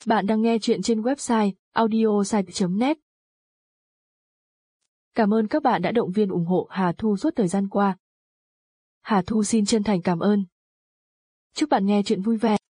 Bạn đang nghe chuyện trên website audiosite.net. Cảm ơn các bạn đã động viên ủng hộ Hà Thu suốt thời gian qua. Hà Thu xin chân thành cảm ơn. Chúc bạn nghe chuyện vui vẻ.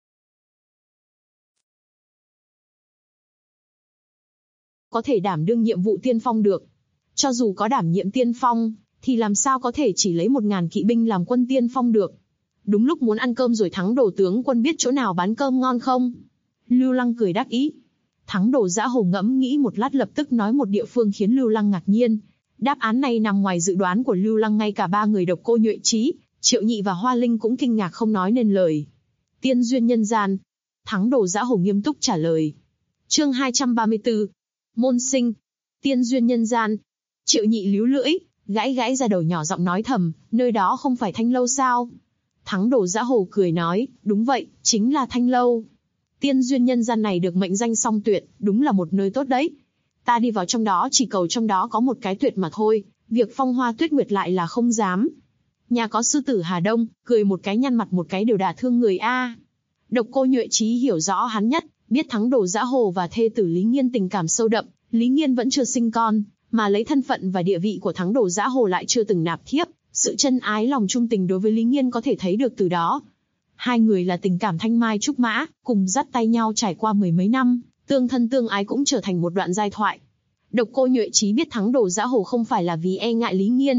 Có thể đảm đương nhiệm vụ tiên phong được. Cho dù có đảm nhiệm tiên phong, thì làm sao có thể chỉ lấy 1000 kỵ binh làm quân tiên phong được. Đúng lúc muốn ăn cơm rồi Thắng Đồ tướng quân biết chỗ nào bán cơm ngon không? Lưu Lăng cười đắc ý. Thắng Đồ Dã Hồ ngẫm nghĩ một lát lập tức nói một địa phương khiến Lưu Lăng ngạc nhiên. Đáp án này nằm ngoài dự đoán của Lưu Lăng, ngay cả ba người Độc Cô Nhuệ Trí, Triệu Nhị và Hoa Linh cũng kinh ngạc không nói nên lời. Tiên duyên nhân gian. Thắng Đồ Dã Hồ nghiêm túc trả lời. Chương 234. Môn sinh. Tiên duyên nhân gian. Triệu Nhị líu lưỡi, gãi gãi ra đầu nhỏ giọng nói thầm, nơi đó không phải Thanh Lâu sao? Thắng Đồ Dã Hồ cười nói, đúng vậy, chính là Thanh Lâu. Tiên duyên nhân gian này được mệnh danh song tuyệt, đúng là một nơi tốt đấy. Ta đi vào trong đó chỉ cầu trong đó có một cái tuyệt mà thôi, việc phong hoa tuyết nguyệt lại là không dám. Nhà có sư tử Hà Đông, cười một cái nhăn mặt một cái đều đả thương người a. Độc Cô Nhuệ Trí hiểu rõ hắn nhất, biết Thắng Đồ Dã Hồ và thê tử Lý Nghiên tình cảm sâu đậm, Lý Nghiên vẫn chưa sinh con, mà lấy thân phận và địa vị của Thắng Đồ Dã Hồ lại chưa từng nạp thiếp, sự chân ái lòng trung tình đối với Lý Nghiên có thể thấy được từ đó. Hai người là tình cảm thanh mai trúc mã, cùng dắt tay nhau trải qua mười mấy năm, tương thân tương ái cũng trở thành một đoạn giai thoại. Độc Cô Nhuệ Trí biết Thắng Đồ Dã Hồ không phải là vì e ngại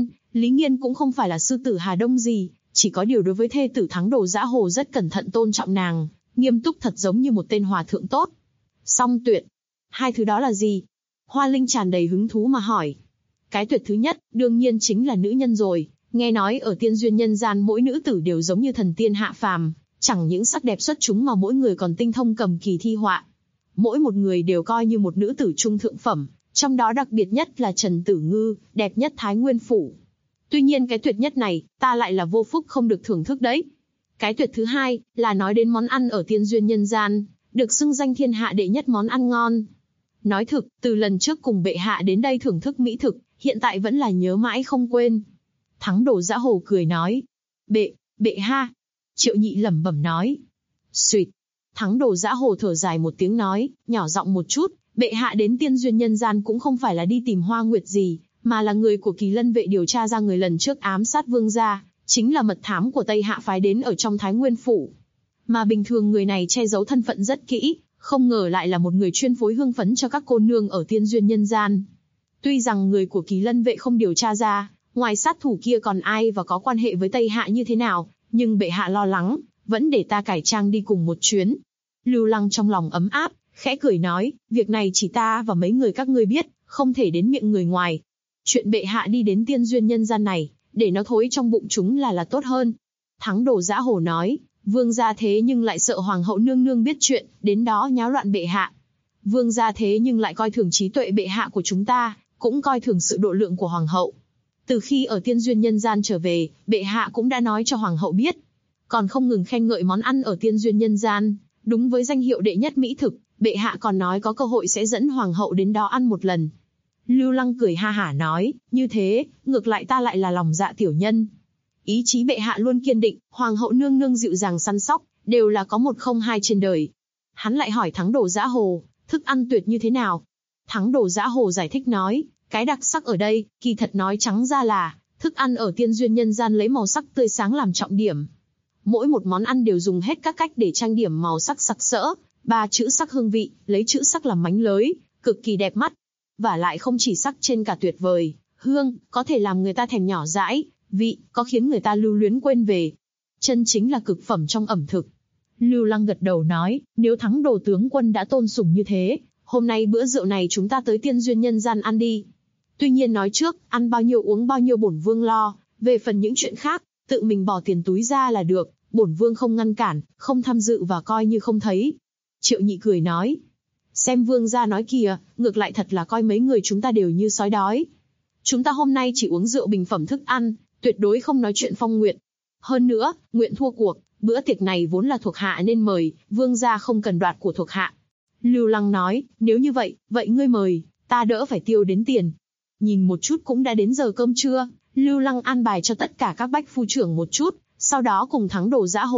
Lý Nghiên cũng không phải là sư tử Hà Đông gì, chỉ có điều đối với thê tử Thắng Đồ Dã Hồ rất cẩn thận tôn trọng nàng, nghiêm túc thật giống như một tên hòa thượng tốt. Song tuyệt. Hai thứ đó là gì? Hoa Linh tràn đầy hứng thú mà hỏi. Cái tuyệt thứ nhất, đương nhiên chính là nữ nhân rồi. Nghe nói ở tiên duyên nhân gian mỗi nữ tử đều giống như thần tiên hạ phàm, chẳng những sắc đẹp xuất chúng mà mỗi người còn tinh thông cầm kỳ thi họa. Mỗi một người đều coi như một nữ tử trung thượng phẩm, trong đó đặc biệt nhất là Trần Tử Ngư, đẹp nhất Thái Nguyên Phủ. Tuy nhiên cái tuyệt nhất này, ta lại là vô phúc không được thưởng thức đấy. Cái tuyệt thứ hai, là nói đến món ăn ở tiên duyên nhân gian, được xưng danh thiên hạ đệ nhất món ăn ngon. Nói thực, từ lần trước cùng bệ hạ đến đây thưởng thức mỹ thực, hiện tại vẫn là nhớ mãi không quên. Thắng Đồ Dã Hồ cười nói. Bệ ha. Triệu Nhị lẩm bẩm nói. Xuyệt. Thắng Đồ Dã Hồ thở dài một tiếng nói, nhỏ giọng một chút, bệ hạ đến tiên duyên nhân gian cũng không phải là đi tìm Hoa Nguyệt gì, mà là người của Kỳ Lân vệ điều tra ra người lần trước ám sát vương gia, chính là mật thám của Tây Hạ phái đến ở trong Thái Nguyên Phủ. Mà bình thường người này che giấu thân phận rất kỹ, không ngờ lại là một người chuyên phối hương phấn cho các cô nương ở tiên duyên nhân gian. Tuy rằng người của Kỳ Lân vệ không điều tra ra, ngoài sát thủ kia còn ai và có quan hệ với Tây Hạ như thế nào, nhưng bệ hạ lo lắng, vẫn để ta cải trang đi cùng một chuyến. Lưu Lăng trong lòng ấm áp, khẽ cười nói, việc này chỉ ta và mấy người các ngươi biết, không thể đến miệng người ngoài. Chuyện bệ hạ đi đến tiên duyên nhân gian này, để nó thối trong bụng chúng là tốt hơn. Thắng Đồ Dã Hồ nói, vương gia thế nhưng lại sợ hoàng hậu nương nương biết chuyện, đến đó nháo loạn bệ hạ. Vương gia thế nhưng lại coi thường trí tuệ bệ hạ của chúng ta, cũng coi thường sự độ lượng của hoàng hậu. Từ khi ở tiên duyên nhân gian trở về, bệ hạ cũng đã nói cho hoàng hậu biết. Còn không ngừng khen ngợi món ăn ở tiên duyên nhân gian, đúng với danh hiệu đệ nhất mỹ thực, bệ hạ còn nói có cơ hội sẽ dẫn hoàng hậu đến đó ăn một lần. Lưu Lăng cười ha hả nói, như thế, ngược lại ta lại là lòng dạ tiểu nhân. Ý chí bệ hạ luôn kiên định, hoàng hậu nương nương dịu dàng săn sóc, đều là có một không hai trên đời. Hắn lại hỏi Thắng Đồ Dã Hồ, thức ăn tuyệt như thế nào? Thắng Đồ Dã Hồ giải thích nói, cái đặc sắc ở đây, kỳ thật nói trắng ra là, thức ăn ở tiên duyên nhân gian lấy màu sắc tươi sáng làm trọng điểm. Mỗi một món ăn đều dùng hết các cách để trang điểm màu sắc sặc sỡ, ba chữ sắc hương vị, lấy chữ sắc làm mánh lới, cực kỳ đẹp mắt. Và lại không chỉ sắc trên cả tuyệt vời, hương, có thể làm người ta thèm nhỏ dãi, vị, có khiến người ta lưu luyến quên về. Chân chính là cực phẩm trong ẩm thực. Lưu Lăng gật đầu nói, nếu Thắng Đồ tướng quân đã tôn sùng như thế, hôm nay bữa rượu này chúng ta tới tiên duyên nhân gian ăn đi. Tuy nhiên nói trước, ăn bao nhiêu uống bao nhiêu bổn vương lo, về phần những chuyện khác, tự mình bỏ tiền túi ra là được, bổn vương không ngăn cản, không tham dự và coi như không thấy. Triệu Nhị cười nói, xem vương gia nói kìa, ngược lại thật là coi mấy người chúng ta đều như sói đói. Chúng ta hôm nay chỉ uống rượu bình phẩm thức ăn, tuyệt đối không nói chuyện phong nguyện. Hơn nữa, nguyện thua cuộc, bữa tiệc này vốn là thuộc hạ nên mời, vương gia không cần đoạt của thuộc hạ. Lưu Lăng nói, nếu như vậy, vậy ngươi mời, ta đỡ phải tiêu đến tiền. Nhìn một chút cũng đã đến giờ cơm trưa, Lưu Lăng an bài cho tất cả các bách phu trưởng một chút, sau đó cùng Thắng Đồ Dã Hồ,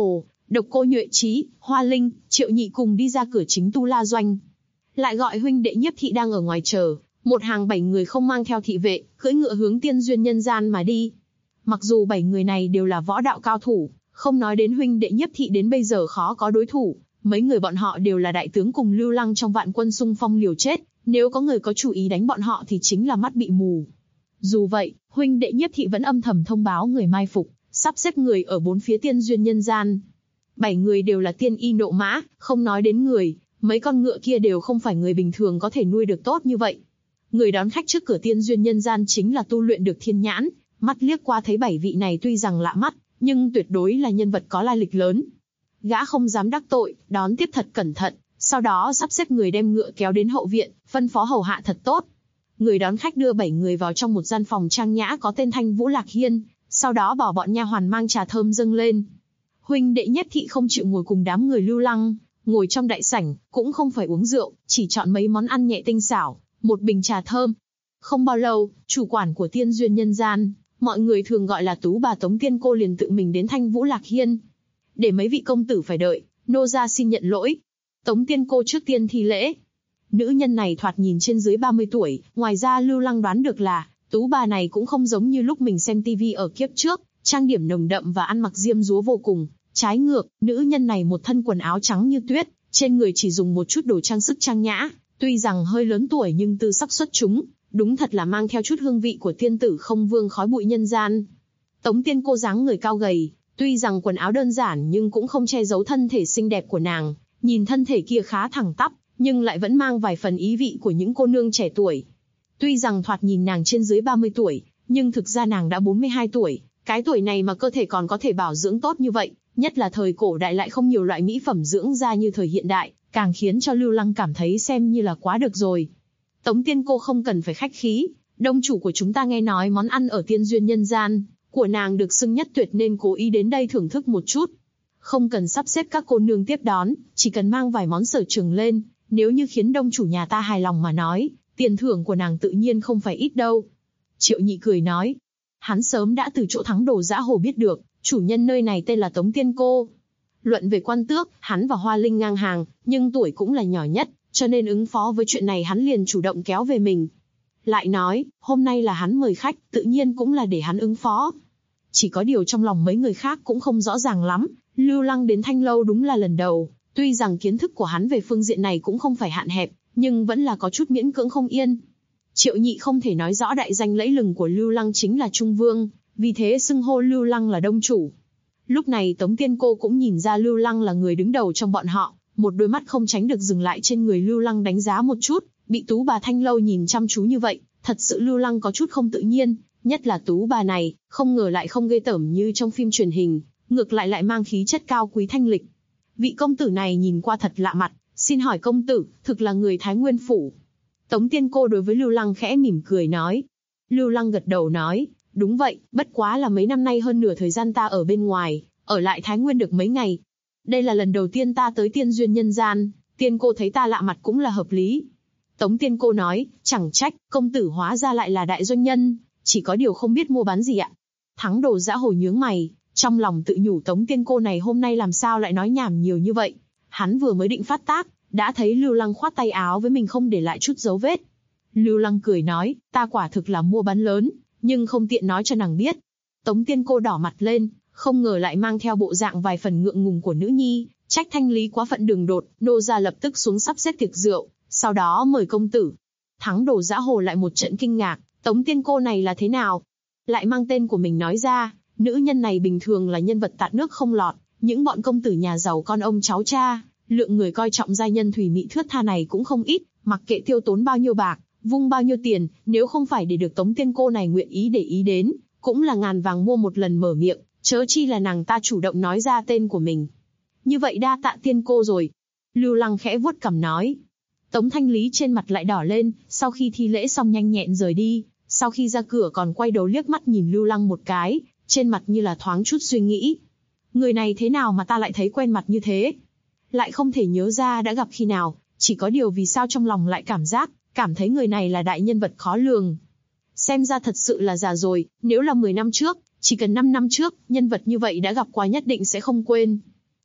Độc Cô Nhuệ Trí, Hoa Linh, Triệu Nhị cùng đi ra cửa chính Tu La Doanh. Lại gọi huynh đệ Nhiếp Thị đang ở ngoài chờ, một hàng 7 người không mang theo thị vệ, cưỡi ngựa hướng Tiên Duyên Nhân Gian mà đi. Mặc dù 7 người này đều là võ đạo cao thủ, không nói đến huynh đệ Nhiếp Thị đến bây giờ khó có đối thủ, mấy người bọn họ đều là đại tướng cùng Lưu Lăng trong vạn quân xung phong liều chết, nếu có người có chủ ý đánh bọn họ thì chính là mắt bị mù. Dù vậy, huynh đệ Nhiếp Thị vẫn âm thầm thông báo người mai phục, sắp xếp người ở 4 phía Tiên Duyên Nhân Gian. 7 người đều là tiên y nộ mã, không nói đến người, mấy con ngựa kia đều không phải người bình thường có thể nuôi được tốt như vậy. Người đón khách trước cửa Tiên Duyên Nhân Gian chính là tu luyện được thiên nhãn, mắt liếc qua thấy 7 vị này tuy rằng lạ mắt, nhưng tuyệt đối là nhân vật có lai lịch lớn. Gã không dám đắc tội, đón tiếp thật cẩn thận, sau đó sắp xếp người đem ngựa kéo đến hậu viện, phân phó hầu hạ thật tốt. Người đón khách đưa 7 người vào trong một gian phòng trang nhã có tên Thanh Vũ Lạc Hiên, sau đó bảo bọn nha hoàn mang trà thơm dâng lên. Huynh đệ Nhiếp Thị không chịu ngồi cùng đám người Lưu Lăng, ngồi trong đại sảnh, cũng không phải uống rượu, chỉ chọn mấy món ăn nhẹ tinh xảo, một bình trà thơm. Không bao lâu, chủ quản của Tiên Duyên Nhân Gian, mọi người thường gọi là Tú bà Tống Tiên Cô liền tự mình đến Thanh Vũ Lạc Hiên. Để mấy vị công tử phải đợi, nô gia xin nhận lỗi. Tống Tiên Cô trước tiên thi lễ. Nữ nhân này thoạt nhìn trên dưới 30 tuổi, ngoài ra Lưu Lăng đoán được là, Tú bà này cũng không giống như lúc mình xem tivi ở kiếp trước, trang điểm nồng đậm và ăn mặc diêm dúa vô cùng. Trái ngược, nữ nhân này một thân quần áo trắng như tuyết, trên người chỉ dùng một chút đồ trang sức trang nhã, tuy rằng hơi lớn tuổi nhưng tư sắc xuất chúng, đúng thật là mang theo chút hương vị của tiên tử không vương khói bụi nhân gian. Tống Tiên Cô dáng người cao gầy, tuy rằng quần áo đơn giản nhưng cũng không che giấu thân thể xinh đẹp của nàng, nhìn thân thể kia khá thẳng tắp, nhưng lại vẫn mang vài phần ý vị của những cô nương trẻ tuổi. Tuy rằng thoạt nhìn nàng trên dưới 30 tuổi, nhưng thực ra nàng đã 42 tuổi, cái tuổi này mà cơ thể còn có thể bảo dưỡng tốt như vậy, nhất là thời cổ đại lại không nhiều loại mỹ phẩm dưỡng da như thời hiện đại, càng khiến cho Lưu Lăng cảm thấy xem như là quá được rồi. Tống Tiên Cô không cần phải khách khí, đông chủ của chúng ta nghe nói món ăn ở Tiên Duyên Nhân Gian của nàng được xưng nhất tuyệt nên cố ý đến đây thưởng thức một chút. Không cần sắp xếp các cô nương tiếp đón, chỉ cần mang vài món sở trường lên, nếu như khiến đông chủ nhà ta hài lòng mà nói, tiền thưởng của nàng tự nhiên không phải ít đâu. Triệu Nhị cười nói, hắn sớm đã từ chỗ Thắng Đồ Dã Hồ biết được, chủ nhân nơi này tên là Tống Tiên Cô. Luận về quan tước, hắn và Hoa Linh ngang hàng, nhưng tuổi cũng là nhỏ nhất, cho nên ứng phó với chuyện này hắn liền chủ động kéo về mình. Lại nói, hôm nay là hắn mời khách, tự nhiên cũng là để hắn ứng phó. Chỉ có điều trong lòng mấy người khác cũng không rõ ràng lắm, Lưu Lăng đến Thanh Lâu đúng là lần đầu, tuy rằng kiến thức của hắn về phương diện này cũng không phải hạn hẹp, nhưng vẫn là có chút miễn cưỡng không yên. Triệu Nhị không thể nói rõ đại danh lẫy lừng của Lưu Lăng chính là Trung Vương, vì thế xưng hô Lưu Lăng là đông chủ. Lúc này Tống Tiên Cô cũng nhìn ra Lưu Lăng là người đứng đầu trong bọn họ, một đôi mắt không tránh được dừng lại trên người Lưu Lăng đánh giá một chút, bị Tú bà Thanh Lâu nhìn chăm chú như vậy, thật sự Lưu Lăng có chút không tự nhiên, nhất là Tú bà này, không ngờ lại không ghê tởm như trong phim truyền hình, ngược lại lại mang khí chất cao quý thanh lịch. Vị công tử này nhìn qua thật lạ mặt, xin hỏi công tử, thực là người Thái Nguyên Phủ? Tống Tiên Cô đối với Lưu Lăng khẽ mỉm cười nói. Lưu Lăng gật đầu nói, đúng vậy, bất quá là mấy năm nay hơn nửa thời gian ta ở bên ngoài, ở lại Thái Nguyên được mấy ngày. Đây là lần đầu tiên ta tới Tiên Duyên Nhân Gian, Tiên Cô thấy ta lạ mặt cũng là hợp lý. Tống Tiên Cô nói, chẳng trách, công tử hóa ra lại là đại doanh nhân, chỉ có điều không biết mua bán gì ạ. Thắng Đồ Dã Hồ nhướng mày, trong lòng tự nhủ Tống Tiên Cô này hôm nay làm sao lại nói nhảm nhiều như vậy. Hắn vừa mới định phát tác, đã thấy Lưu Lăng khoát tay áo với mình không để lại chút dấu vết. Lưu Lăng cười nói, ta quả thực là mua bán lớn, nhưng không tiện nói cho nàng biết. Tống Tiên Cô đỏ mặt lên, không ngờ lại mang theo bộ dạng vài phần ngượng ngùng của nữ nhi, trách thanh lý quá phận đường đột, nô gia lập tức xuống sắp xếp tiệc rượu, sau đó mời công tử. Thắng Đồ Dã Hồ lại một trận kinh ngạc, Tống Tiên Cô này là thế nào? Lại mang tên của mình nói ra, nữ nhân này bình thường là nhân vật tạt nước không lọt, những bọn công tử nhà giàu con ông cháu cha, lượng người coi trọng giai nhân thủy mị thướt tha này cũng không ít, mặc kệ tiêu tốn bao nhiêu bạc, vung bao nhiêu tiền, nếu không phải để được Tống Tiên Cô này nguyện ý để ý đến, cũng là ngàn vàng mua một lần mở miệng, chớ chi là nàng ta chủ động nói ra tên của mình. Như vậy đa tạ Tiên Cô rồi. Lưu Lăng khẽ vuốt cằm nói. Tống Thanh Lý trên mặt lại đỏ lên, sau khi thi lễ xong nhanh nhẹn rời đi, sau khi ra cửa còn quay đầu liếc mắt nhìn Lưu Lăng một cái, trên mặt như là thoáng chút suy nghĩ. Người này thế nào mà ta lại thấy quen mặt như thế? Lại không thể nhớ ra đã gặp khi nào, chỉ có điều vì sao trong lòng lại cảm thấy người này là đại nhân vật khó lường. Xem ra thật sự là già rồi, nếu là 10 năm trước, chỉ cần 5 năm trước, nhân vật như vậy đã gặp qua nhất định sẽ không quên.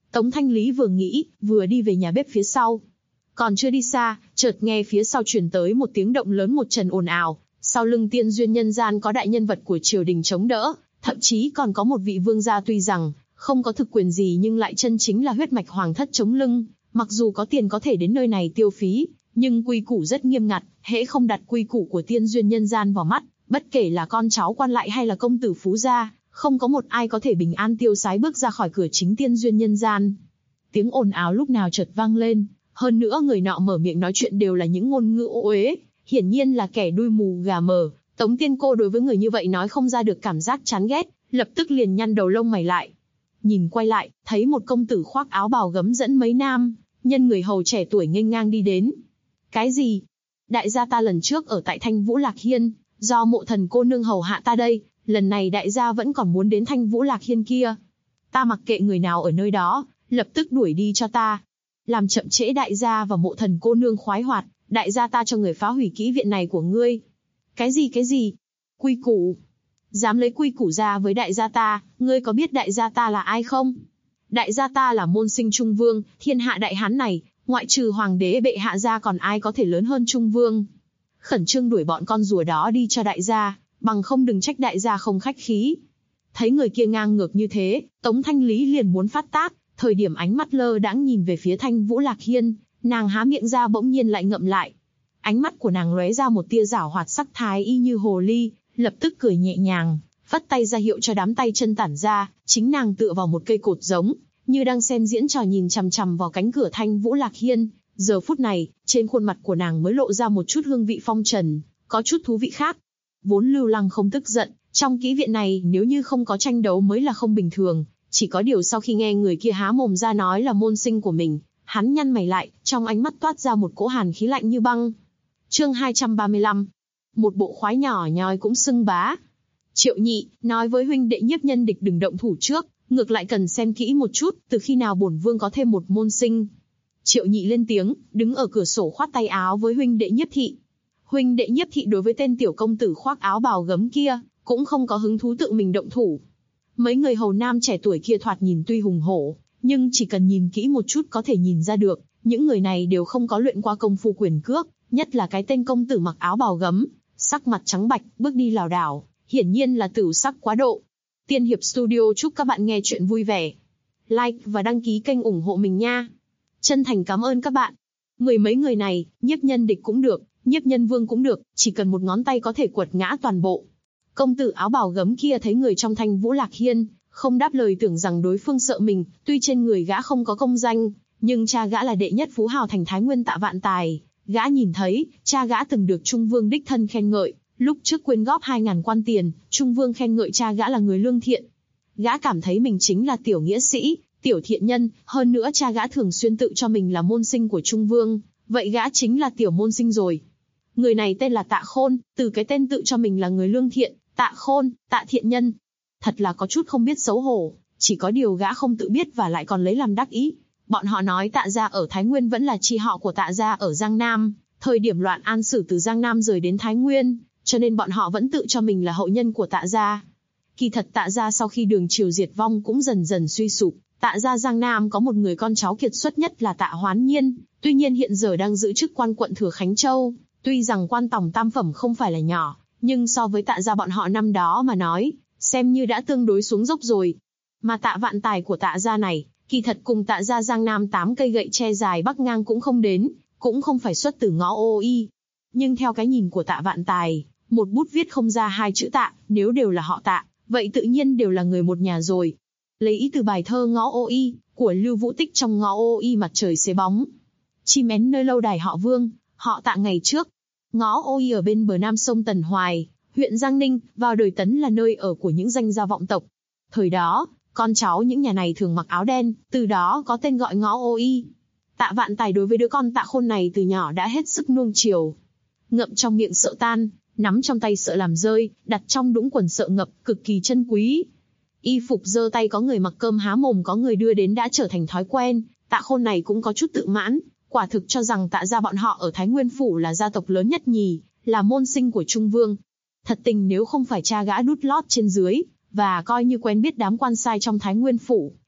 Tống Thanh Lý vừa nghĩ, vừa đi về nhà bếp phía sau. Còn chưa đi xa, chợt nghe phía sau truyền tới một tiếng động lớn một trần ồn ào. Sau lưng Tiên Duyên nhân gian có đại nhân vật của triều đình chống đỡ, thậm chí còn có một vị vương gia tuy rằng không có thực quyền gì nhưng lại chân chính là huyết mạch hoàng thất chống lưng. Mặc dù có tiền có thể đến nơi này tiêu phí, nhưng quy củ rất nghiêm ngặt, hễ không đặt quy củ của Tiên Duyên nhân gian vào mắt, bất kể là con cháu quan lại hay là công tử phú gia, không có một ai có thể bình an tiêu sái bước ra khỏi cửa chính Tiên Duyên nhân gian. Tiếng ồn ào lúc nào chợt vang lên, hơn nữa người nọ mở miệng nói chuyện đều là những ngôn ngữ ô uế, hiển nhiên là kẻ đuôi mù gà mờ. Tống Tiên Cô đối với người như vậy nói không ra được cảm giác chán ghét, lập tức liền nhăn đầu lông mày lại. Nhìn quay lại, thấy một công tử khoác áo bào gấm dẫn mấy nam nhân người hầu trẻ tuổi nghênh ngang đi đến. Cái gì? Đại gia ta lần trước ở tại Thanh Vũ Lạc Hiên, do Mộ Thần cô nương hầu hạ ta đây, lần này đại gia vẫn còn muốn đến Thanh Vũ Lạc Hiên kia. Ta mặc kệ người nào ở nơi đó, lập tức đuổi đi cho ta. Làm chậm trễ đại gia và Mộ Thần cô nương khoái hoạt, đại gia ta cho người phá hủy kỹ viện này của ngươi. Cái gì? Quy củ? Dám lấy quy củ ra với đại gia ta, ngươi có biết đại gia ta là ai không? Đại gia ta là môn sinh Trung Vương, thiên hạ đại hán này, ngoại trừ hoàng đế bệ hạ ra còn ai có thể lớn hơn Trung Vương. Khẩn trương đuổi bọn con rùa đó đi cho đại gia, bằng không đừng trách đại gia không khách khí. Thấy người kia ngang ngược như thế, Tống Thanh Lý liền muốn phát tác, thời điểm ánh mắt lơ đãng nhìn về phía Thanh Vũ Lạc Hiên, nàng há miệng ra bỗng nhiên lại ngậm lại. Ánh mắt của nàng lóe ra một tia giảo hoạt sắc thái y như hồ ly, lập tức cười nhẹ nhàng, vắt tay ra hiệu cho đám tay chân tản ra, chính nàng tựa vào một cây cột giống, như đang xem diễn trò nhìn chằm chằm vào cánh cửa Thanh Vũ Lạc Hiên. Giờ phút này, trên khuôn mặt của nàng mới lộ ra một chút hương vị phong trần, có chút thú vị khác. Vốn Lưu Lăng không tức giận, trong kỹ viện này nếu như không có tranh đấu mới là không bình thường, chỉ có điều sau khi nghe người kia há mồm ra nói là môn sinh của mình, hắn nhăn mày lại, trong ánh mắt toát ra một cỗ hàn khí lạnh như băng. Chương 235. Một bộ khoái nhỏ nhoi cũng xưng bá. Triệu Nhị, nói với huynh đệ Nhiếp Nhân Địch đừng động thủ trước, ngược lại cần xem kỹ một chút, từ khi nào bổn vương có thêm một môn sinh. Triệu Nhị lên tiếng, đứng ở cửa sổ khoát tay áo với huynh đệ Nhiếp Thị. Huynh đệ Nhiếp Thị đối với tên tiểu công tử khoác áo bào gấm kia, cũng không có hứng thú tự mình động thủ. Mấy người hầu nam trẻ tuổi kia thoạt nhìn tuy hùng hổ, nhưng chỉ cần nhìn kỹ một chút có thể nhìn ra được, những người này đều không có luyện qua công phu quyền cước, nhất là cái tên công tử mặc áo bào gấm, sắc mặt trắng bạch, bước đi lảo đảo, hiển nhiên là tửu sắc quá độ. Tiên Hiệp Studio chúc các bạn nghe chuyện vui vẻ. Like và đăng ký kênh ủng hộ mình nha. Chân thành cảm ơn các bạn. Mười mấy người này, Nhiếp Nhân Địch cũng được, Nhiếp Nhân Vương cũng được, chỉ cần một ngón tay có thể quật ngã toàn bộ. Công tử áo bào gấm kia thấy người trong Thanh Vũ Lạc Hiên, không đáp lời tưởng rằng đối phương sợ mình, tuy trên người gã không có công danh, nhưng cha gã là đệ nhất phú hào thành Thái Nguyên Tạ Vạn Tài. Gã nhìn thấy, cha gã từng được Trung Vương đích thân khen ngợi, lúc trước quyên góp 2.000 quan tiền, Trung Vương khen ngợi cha gã là người lương thiện. Gã cảm thấy mình chính là tiểu nghĩa sĩ, tiểu thiện nhân, hơn nữa cha gã thường xuyên tự cho mình là môn sinh của Trung Vương, vậy gã chính là tiểu môn sinh rồi. Người này tên là Tạ Khôn, từ cái tên tự cho mình là người lương thiện, Tạ Khôn, Tạ thiện nhân. Thật là có chút không biết xấu hổ, chỉ có điều gã không tự biết và lại còn lấy làm đắc ý. Bọn họ nói Tạ gia ở Thái Nguyên vẫn là chi họ của Tạ gia ở Giang Nam, thời điểm loạn An Sử từ Giang Nam rời đến Thái Nguyên, cho nên bọn họ vẫn tự cho mình là hậu nhân của Tạ gia. Kỳ thật Tạ gia sau khi đường triều diệt vong cũng dần dần suy sụp, Tạ gia Giang Nam có một người con cháu kiệt xuất nhất là Tạ Hoán Nhiên, tuy nhiên hiện giờ đang giữ chức quan quận Thừa Khánh Châu, tuy rằng quan tòng tam phẩm không phải là nhỏ, nhưng so với Tạ gia bọn họ năm đó mà nói, xem như đã tương đối xuống dốc rồi. Mà Tạ Vạn Tài của Tạ gia này, kỳ thật cùng Tạ gia Giang Nam 8 cây gậy tre dài bắc ngang cũng không đến, cũng không phải xuất từ ngõ ô y. Nhưng theo cái nhìn của Tạ Vạn Tài, một bút viết không ra hai chữ Tạ, nếu đều là họ Tạ, vậy tự nhiên đều là người một nhà rồi. Lấy ý từ bài thơ Ngõ ô y của Lưu Vũ Tích trong Ngõ ô y mặt trời xế bóng. Chim én nơi lâu đài họ Vương, họ Tạ ngày trước. Ngõ ô y ở bên bờ nam sông Tần Hoài, huyện Giang Ninh, vào đời Tấn là nơi ở của những danh gia vọng tộc. Thời đó, con cháu những nhà này thường mặc áo đen, từ đó có tên gọi Ngõ ô y. Tạ Vạn Tài đối với đứa con Tạ Khôn này từ nhỏ đã hết sức nuông chiều. Ngậm trong miệng sợ tan, nắm trong tay sợ làm rơi, đặt trong đũng quần sợ ngập, cực kỳ chân quý. Y phục giơ tay có người mặc, cơm há mồm có người đưa đến đã trở thành thói quen. Tạ Khôn này cũng có chút tự mãn, quả thực cho rằng Tạ gia bọn họ ở Thái Nguyên phủ là gia tộc lớn nhất nhì, là môn sinh của Trung Vương. Thật tình nếu không phải cha gã đút lót trên dưới, và coi như quen biết đám quan sai trong Thái Nguyên phủ,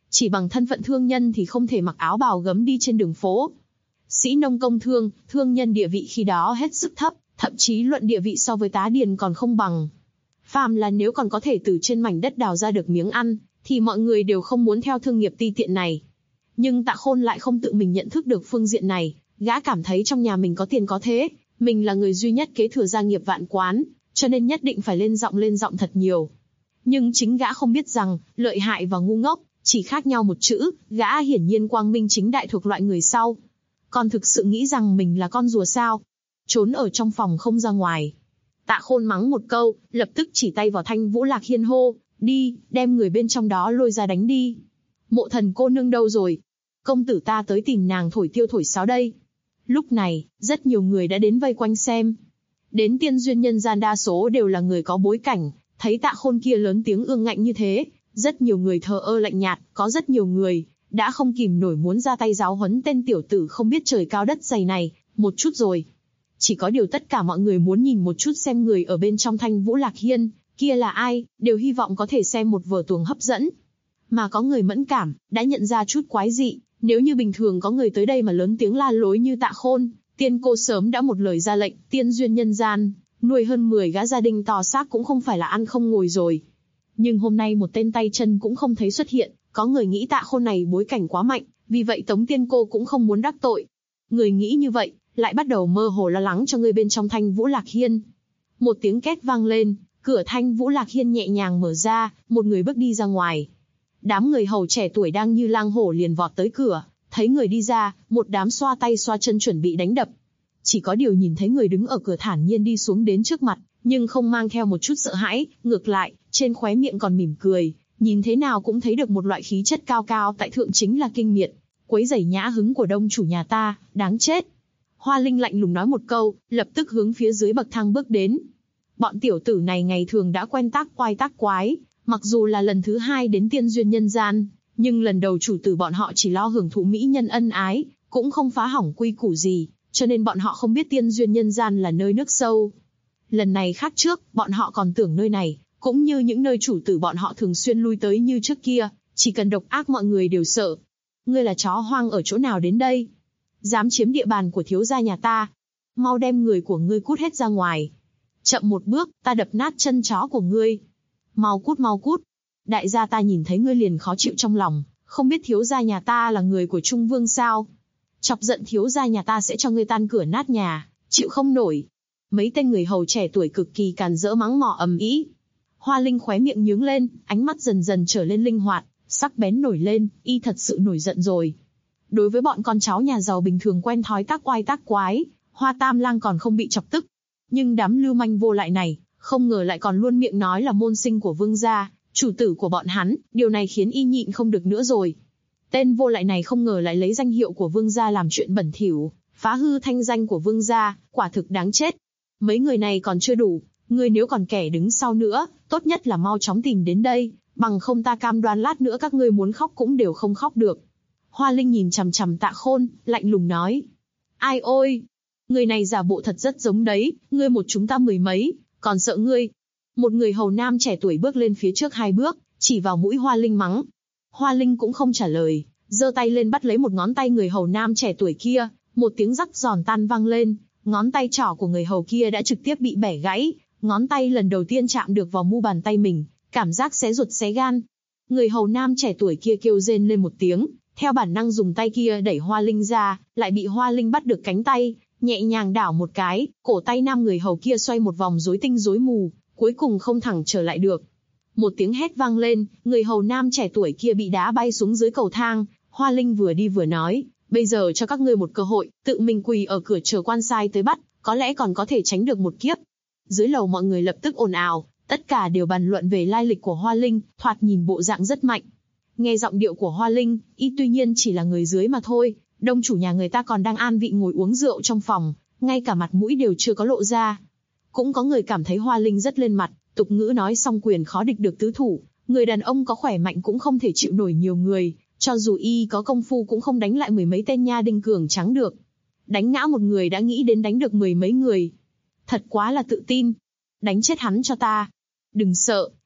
Chỉ bằng thân phận thương nhân thì không thể mặc áo bào gấm đi trên đường phố. Sĩ nông công thương, thương nhân địa vị khi đó hết sức thấp, thậm chí luận địa vị so với tá điền còn không bằng. Phàm là nếu còn có thể từ trên mảnh đất đào ra được miếng ăn, thì mọi người đều không muốn theo thương nghiệp ti tiện này. Nhưng Tạ Khôn lại không tự mình nhận thức được phương diện này, gã cảm thấy trong nhà mình có tiền có thế, mình là người duy nhất kế thừa gia nghiệp Vạn Quán, cho nên nhất định phải lên giọng thật nhiều. Nhưng chính gã không biết rằng, lợi hại và ngu ngốc, chỉ khác nhau một chữ, gã hiển nhiên quang minh chính đại thuộc loại người sau. Còn thực sự nghĩ rằng mình là con rùa sao? Trốn ở trong phòng không ra ngoài. Tạ Khôn mắng một câu, lập tức chỉ tay vào Thanh Vũ Lạc Hiên hô, đi, đem người bên trong đó lôi ra đánh đi. Mộ Thần cô nương đâu rồi? Công tử ta tới tìm nàng thổi tiêu thổi sáo đây. Lúc này, rất nhiều người đã đến vây quanh xem. Đến tiên duyên nhân gian đa số đều là người có bối cảnh, thấy Tạ Khôn kia lớn tiếng ương ngạnh như thế, rất nhiều người thờ ơ lạnh nhạt, có rất nhiều người đã không kìm nổi muốn ra tay giáo huấn tên tiểu tử không biết trời cao đất dày này một chút rồi. Chỉ có điều tất cả mọi người muốn nhìn một chút xem người ở bên trong Thanh Vũ Lạc Hiên kia là ai, đều hy vọng có thể xem một vở tuồng hấp dẫn. Mà có người mẫn cảm, đã nhận ra chút quái dị, nếu như bình thường có người tới đây mà lớn tiếng la lối như Tạ Khôn, tiên cô sớm đã một lời ra lệnh, tiên duyên nhân gian, nuôi hơn 10 gã gia đình to xác cũng không phải là ăn không ngồi rồi. Nhưng hôm nay một tên tay chân cũng không thấy xuất hiện, có người nghĩ Tạ Khôn này bối cảnh quá mạnh, vì vậy Tống tiên cô cũng không muốn đắc tội. Người nghĩ như vậy, lại bắt đầu mơ hồ lo lắng cho người bên trong Thanh Vũ Lạc Hiên. Một tiếng két vang lên, cửa Thanh Vũ Lạc Hiên nhẹ nhàng mở ra, một người bước đi ra ngoài. Đám người hầu trẻ tuổi đang như lang hổ liền vọt tới cửa, thấy người đi ra, một đám xoa tay xoa chân chuẩn bị đánh đập. Chỉ có điều nhìn thấy người đứng ở cửa thản nhiên đi xuống đến trước mặt, nhưng không mang theo một chút sợ hãi, ngược lại, trên khóe miệng còn mỉm cười, nhìn thế nào cũng thấy được một loại khí chất cao cao tại thượng chính là kinh miệt, quấy rầy nhã hứng của đông chủ nhà ta, đáng chết. Hoa Linh lạnh lùng nói một câu, lập tức hướng phía dưới bậc thang bước đến. Bọn tiểu tử này ngày thường đã quen tác quái, mặc dù là lần thứ 2 đến tiên duyên nhân gian, nhưng lần đầu chủ tử bọn họ chỉ lo hưởng thụ mỹ nhân ân ái, cũng không phá hỏng quy củ gì, cho nên bọn họ không biết tiên duyên nhân gian là nơi nước sâu. Lần này khác trước, bọn họ còn tưởng nơi này, cũng như những nơi chủ tử bọn họ thường xuyên lui tới như trước kia, chỉ cần độc ác mọi người đều sợ. Ngươi là chó hoang ở chỗ nào đến đây? Dám chiếm địa bàn của thiếu gia nhà ta? Mau đem người của ngươi cút hết ra ngoài. Chậm một bước, ta đập nát chân chó của ngươi. Mau cút. Đại gia ta nhìn thấy ngươi liền khó chịu trong lòng, không biết thiếu gia nhà ta là người của Trung Vương sao? Chọc giận thiếu gia nhà ta sẽ cho ngươi tan cửa nát nhà, chịu không nổi. Mấy tên người hầu trẻ tuổi cực kỳ càn rỡ mắng mỏ ầm ĩ. Hoa Linh khóe miệng nhướng lên, ánh mắt dần dần trở lên linh hoạt, sắc bén nổi lên, y thật sự nổi giận rồi. Đối với bọn con cháu nhà giàu bình thường quen thói tác quái, Hoa Tam Lang còn không bị chọc tức. Nhưng đám lưu manh vô lại này, không ngờ lại còn luôn miệng nói là môn sinh của Vương gia, chủ tử của bọn hắn, điều này khiến y nhịn không được nữa rồi. Tên vô lại này không ngờ lại lấy danh hiệu của Vương gia làm chuyện bẩn thỉu, phá hư thanh danh của Vương gia, quả thực đáng chết. Mấy người này còn chưa đủ, ngươi nếu còn kẻ đứng sau nữa, tốt nhất là mau chóng tìm đến đây, bằng không ta cam đoan lát nữa các ngươi muốn khóc cũng đều không khóc được. Hoa Linh nhìn chằm chằm Tạ Khôn, lạnh lùng nói. Ai ôi, người này giả bộ thật rất giống đấy, ngươi một chúng ta 10 mấy, còn sợ ngươi. Một người hầu nam trẻ tuổi bước lên phía trước 2 bước, chỉ vào mũi Hoa Linh mắng. Hoa Linh cũng không trả lời, giơ tay lên bắt lấy một ngón tay người hầu nam trẻ tuổi kia, một tiếng rắc giòn tan vang lên, ngón tay trỏ của người hầu kia đã trực tiếp bị bẻ gãy, ngón tay lần đầu tiên chạm được vào mu bàn tay mình, cảm giác xé ruột xé gan. Người hầu nam trẻ tuổi kia kêu rên lên một tiếng, theo bản năng dùng tay kia đẩy Hoa Linh ra, lại bị Hoa Linh bắt được cánh tay, nhẹ nhàng đảo một cái, cổ tay nam người hầu kia xoay một vòng rối tinh rối mù, cuối cùng không thẳng trở lại được. Một tiếng hét vang lên, người hầu nam trẻ tuổi kia bị đá bay xuống dưới cầu thang. Hoa Linh vừa đi vừa nói, bây giờ cho các ngươi một cơ hội, tự mình quỳ ở cửa chờ quan sai tới bắt, có lẽ còn có thể tránh được một kiếp. Dưới lầu mọi người lập tức ồn ào, tất cả đều bàn luận về lai lịch của Hoa Linh, thoạt nhìn bộ dạng rất mạnh. Nghe giọng điệu của Hoa Linh, y tuy nhiên chỉ là người dưới mà thôi, đông chủ nhà người ta còn đang an vị ngồi uống rượu trong phòng, ngay cả mặt mũi đều chưa có lộ ra. Cũng có người cảm thấy Hoa Linh rất lên mặt, tục ngữ nói song quyền khó địch được tứ thủ, người đàn ông có khỏe mạnh cũng không thể chịu nổi nhiều người, cho dù y có công phu cũng không đánh lại 10 mấy tên nha đinh cường tráng được. Đánh ngã một người đã nghĩ đến đánh được 10 mấy người. Thật quá là tự tin. Đánh chết hắn cho ta. Đừng sợ,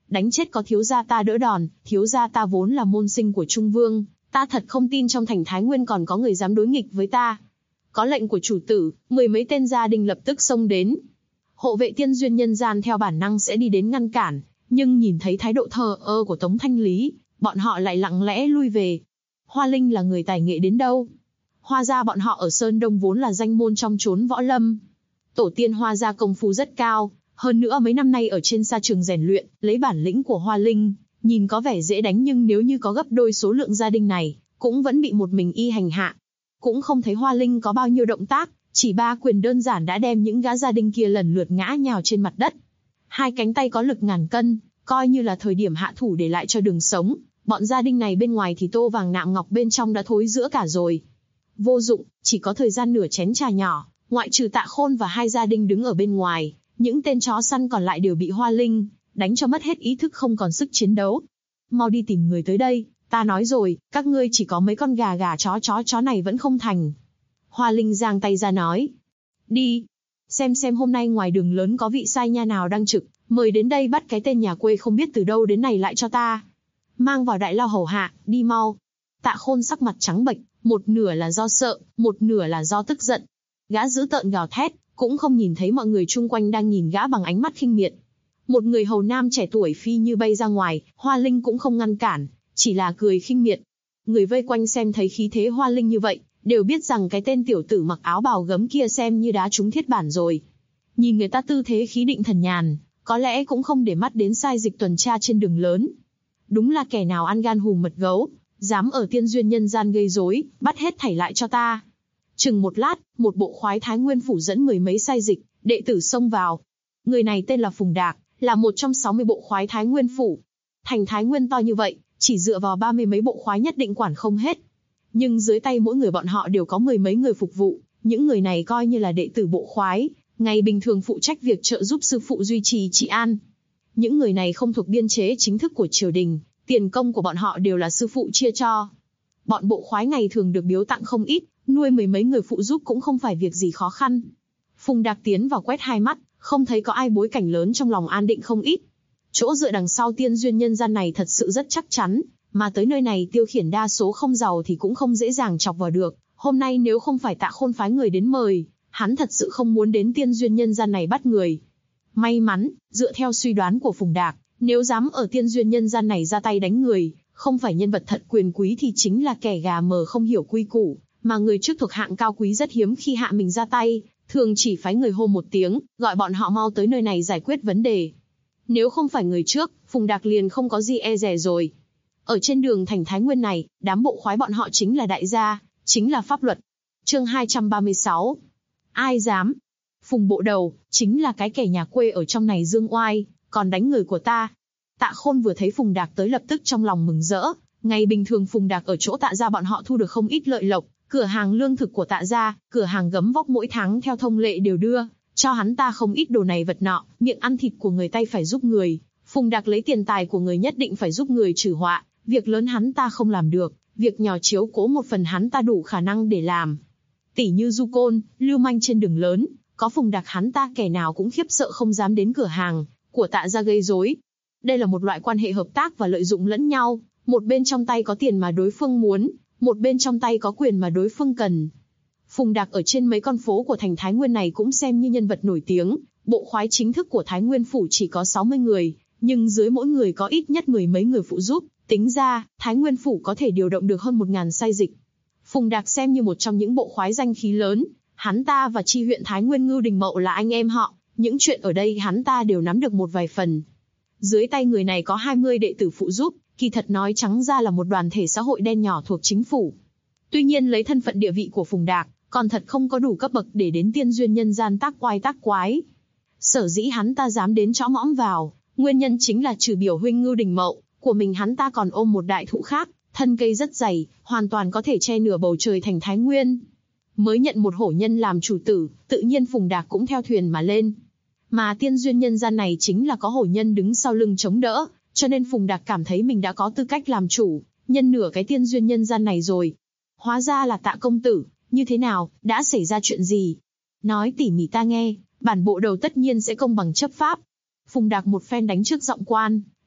Đánh chết có thiếu gia ta đỡ đòn, thiếu gia ta vốn là môn sinh của Trung Vương, ta thật không tin trong thành Thái Nguyên còn có người dám đối nghịch với ta. Có lệnh của chủ tử, 10 mấy tên gia đình lập tức xông đến. Hộ vệ Tiên Duyên nhân gian theo bản năng sẽ đi đến ngăn cản, nhưng nhìn thấy thái độ thờ ơ của Tống Thanh Lý, bọn họ lại lặng lẽ lui về. Hoa Linh là người tài nghệ đến đâu? Hoa gia bọn họ ở Sơn Đông vốn là danh môn trong chốn võ lâm. Tổ tiên Hoa gia công phu rất cao, hơn nữa mấy năm nay ở trên sa trường rèn luyện, lấy bản lĩnh của Hoa Linh, nhìn có vẻ dễ đánh nhưng nếu như có gấp đôi số lượng gia đình này, cũng vẫn bị một mình y hành hạ. Cũng không thấy Hoa Linh có bao nhiêu động tác, chỉ 3 quyền đơn giản đã đem những gã gia đình kia lần lượt ngã nhào trên mặt đất. 2 cánh tay có lực ngàn cân, coi như là thời điểm hạ thủ để lại cho đường sống, bọn gia đình này bên ngoài thì tô vàng nạm ngọc bên trong đã thối rữa cả rồi. Vô dụng, chỉ có thời gian nửa chén trà nhỏ, ngoại trừ Tạ Khôn và 2 gia đình đứng ở bên ngoài, những tên chó săn còn lại đều bị Hoa Linh đánh cho mất hết ý thức không còn sức chiến đấu. Mau đi tìm người tới đây, ta nói rồi, các ngươi chỉ có mấy con gà chó này vẫn không thành. Hoa Linh giang tay ra nói. Đi, xem hôm nay ngoài đường lớn có vị sai nha nào đang trực, mời đến đây bắt cái tên nhà quê không biết từ đâu đến này lại cho ta. Mang vào đại lao hầu hạ, đi mau. Tạ Khôn sắc mặt trắng bệch, một nửa là do sợ, một nửa là do tức giận. Gã dữ tợn gào thét, cũng không nhìn thấy mọi người chung quanh đang nhìn gã bằng ánh mắt khinh miệt. Một người hầu nam trẻ tuổi phi như bay ra ngoài, Hoa Linh cũng không ngăn cản, chỉ là cười khinh miệt. Người vây quanh xem thấy khí thế Hoa Linh như vậy, đều biết rằng cái tên tiểu tử mặc áo bào gấm kia xem như đá trúng thiết bản rồi. Nhìn người ta tư thế khí định thần nhàn, có lẽ cũng không để mắt đến sai dịch tuần tra trên đường lớn. Đúng là kẻ nào ăn gan hùm mật gấu, dám ở Tiên Duyên nhân gian gây rối, bắt hết thảy lại cho ta. Chừng một lát, một bộ khoái Thái Nguyên phủ dẫn 10 mấy sai dịch, đệ tử xông vào. Người này tên là Phùng Đạc, là một trong 60 bộ khoái Thái Nguyên phủ. Thành Thái Nguyên to như vậy, chỉ dựa vào 30 mấy bộ khoái nhất định quản không hết. Nhưng dưới tay mỗi người bọn họ đều có 10 mấy người phục vụ, những người này coi như là đệ tử bộ khoái, ngày bình thường phụ trách việc trợ giúp sư phụ duy trì trị an. Những người này không thuộc biên chế chính thức của triều đình, tiền công của bọn họ đều là sư phụ chia cho. Bọn bộ khoái ngày thường được biếu tặng không ít, nuôi 10 mấy người phụ giúp cũng không phải việc gì khó khăn. Phùng Đạc tiến vào quét 2 mắt, không thấy có ai bối cảnh lớn trong lòng an định không ít. Chỗ dựa đằng sau Tiên Duyên nhân gian này thật sự rất chắc chắn, mà tới nơi này tiêu khiển đa số không giàu thì cũng không dễ dàng chọc vào được. Hôm nay nếu không phải Tạ Khôn phái người đến mời, hắn thật sự không muốn đến Tiên Duyên nhân gian này bắt người. May mắn, dựa theo suy đoán của Phùng Đạc, nếu dám ở Tiên Duyên nhân gian này ra tay đánh người, không phải nhân vật thật quyền quý thì chính là kẻ gà mờ không hiểu quy củ, mà người trước thuộc hạng cao quý rất hiếm khi hạ mình ra tay, thường chỉ phái người hô một tiếng, gọi bọn họ mau tới nơi này giải quyết vấn đề. Nếu không phải người trước, Phùng Đạc liền không có gì e dè rồi. Ở trên đường thành Thái Nguyên này, đám bộ khoái bọn họ chính là đại gia, chính là pháp luật. Chương 236. Ai dám? Phùng bộ đầu, chính là cái kẻ nhà quê ở trong này dương oai, còn đánh người của ta. Tạ Khôn vừa thấy Phùng Đạc tới lập tức trong lòng mừng rỡ. Ngày bình thường Phùng Đạc ở chỗ Tạ gia bọn họ thu được không ít lợi lộc, cửa hàng lương thực của Tạ gia, cửa hàng gấm vóc mỗi tháng theo thông lệ đều đưa cho hắn ta không ít đồ này vật nọ, miệng ăn thịt của người tay phải giúp người. Phùng Đạc lấy tiền tài của người nhất định phải giúp người trừ họa, việc lớn hắn ta không làm được, việc nhỏ chiếu cố một phần hắn ta đủ khả năng để làm. Tỷ như du côn, lưu manh trên đường lớn, có Phùng Đạc hắn ta kẻ nào cũng khiếp sợ không dám đến cửa hàng của Tạ gia gây rối. Đây là một loại quan hệ hợp tác và lợi dụng lẫn nhau, một bên trong tay có tiền mà đối phương muốn, một bên trong tay có quyền mà đối phương cần. Phùng Đạc ở trên mấy con phố của thành Thái Nguyên này cũng xem như nhân vật nổi tiếng, bộ khoái chính thức của Thái Nguyên phủ chỉ có 60 người, nhưng dưới mỗi người có ít nhất 10 mấy người phụ giúp, tính ra, Thái Nguyên phủ có thể điều động được hơn 1000 sai dịch. Phùng Đạc xem như một trong những bộ khoái danh khí lớn, hắn ta và chi huyện Thái Nguyên Ngưu Đình Mậu là anh em họ, những chuyện ở đây hắn ta đều nắm được một vài phần. Dưới tay người này có 20 đệ tử phụ giúp, kỳ thật nói trắng ra là một đoàn thể xã hội đen nhỏ thuộc chính phủ. Tuy nhiên lấy thân phận địa vị của Phùng Đạc, còn thật không có đủ cấp bậc để đến Tiên Duyên nhân gian tác oai tác quái. Sở dĩ hắn ta dám đến chõ mõm vào, nguyên nhân chính là trừ biểu huynh Ngưu Đình Mậu, của mình hắn ta còn ôm một đại thụ khác, thân cây rất dày, hoàn toàn có thể che nửa bầu trời thành Thái Nguyên. Mới nhận một hổ nhân làm chủ tử, tự nhiên Phùng Đạc cũng theo thuyền mà lên. Mà Tiên Duyên nhân gian này chính là có hổ nhân đứng sau lưng chống đỡ, cho nên Phùng Đạc cảm thấy mình đã có tư cách làm chủ, nhân nửa cái Tiên Duyên nhân gian này rồi. Hóa ra là Tạ công tử, như thế nào, đã xảy ra chuyện gì? Nói tỉ mỉ ta nghe, bản bộ đầu tất nhiên sẽ công bằng chấp pháp. Phùng Đạc một phen đánh trước giọng quan,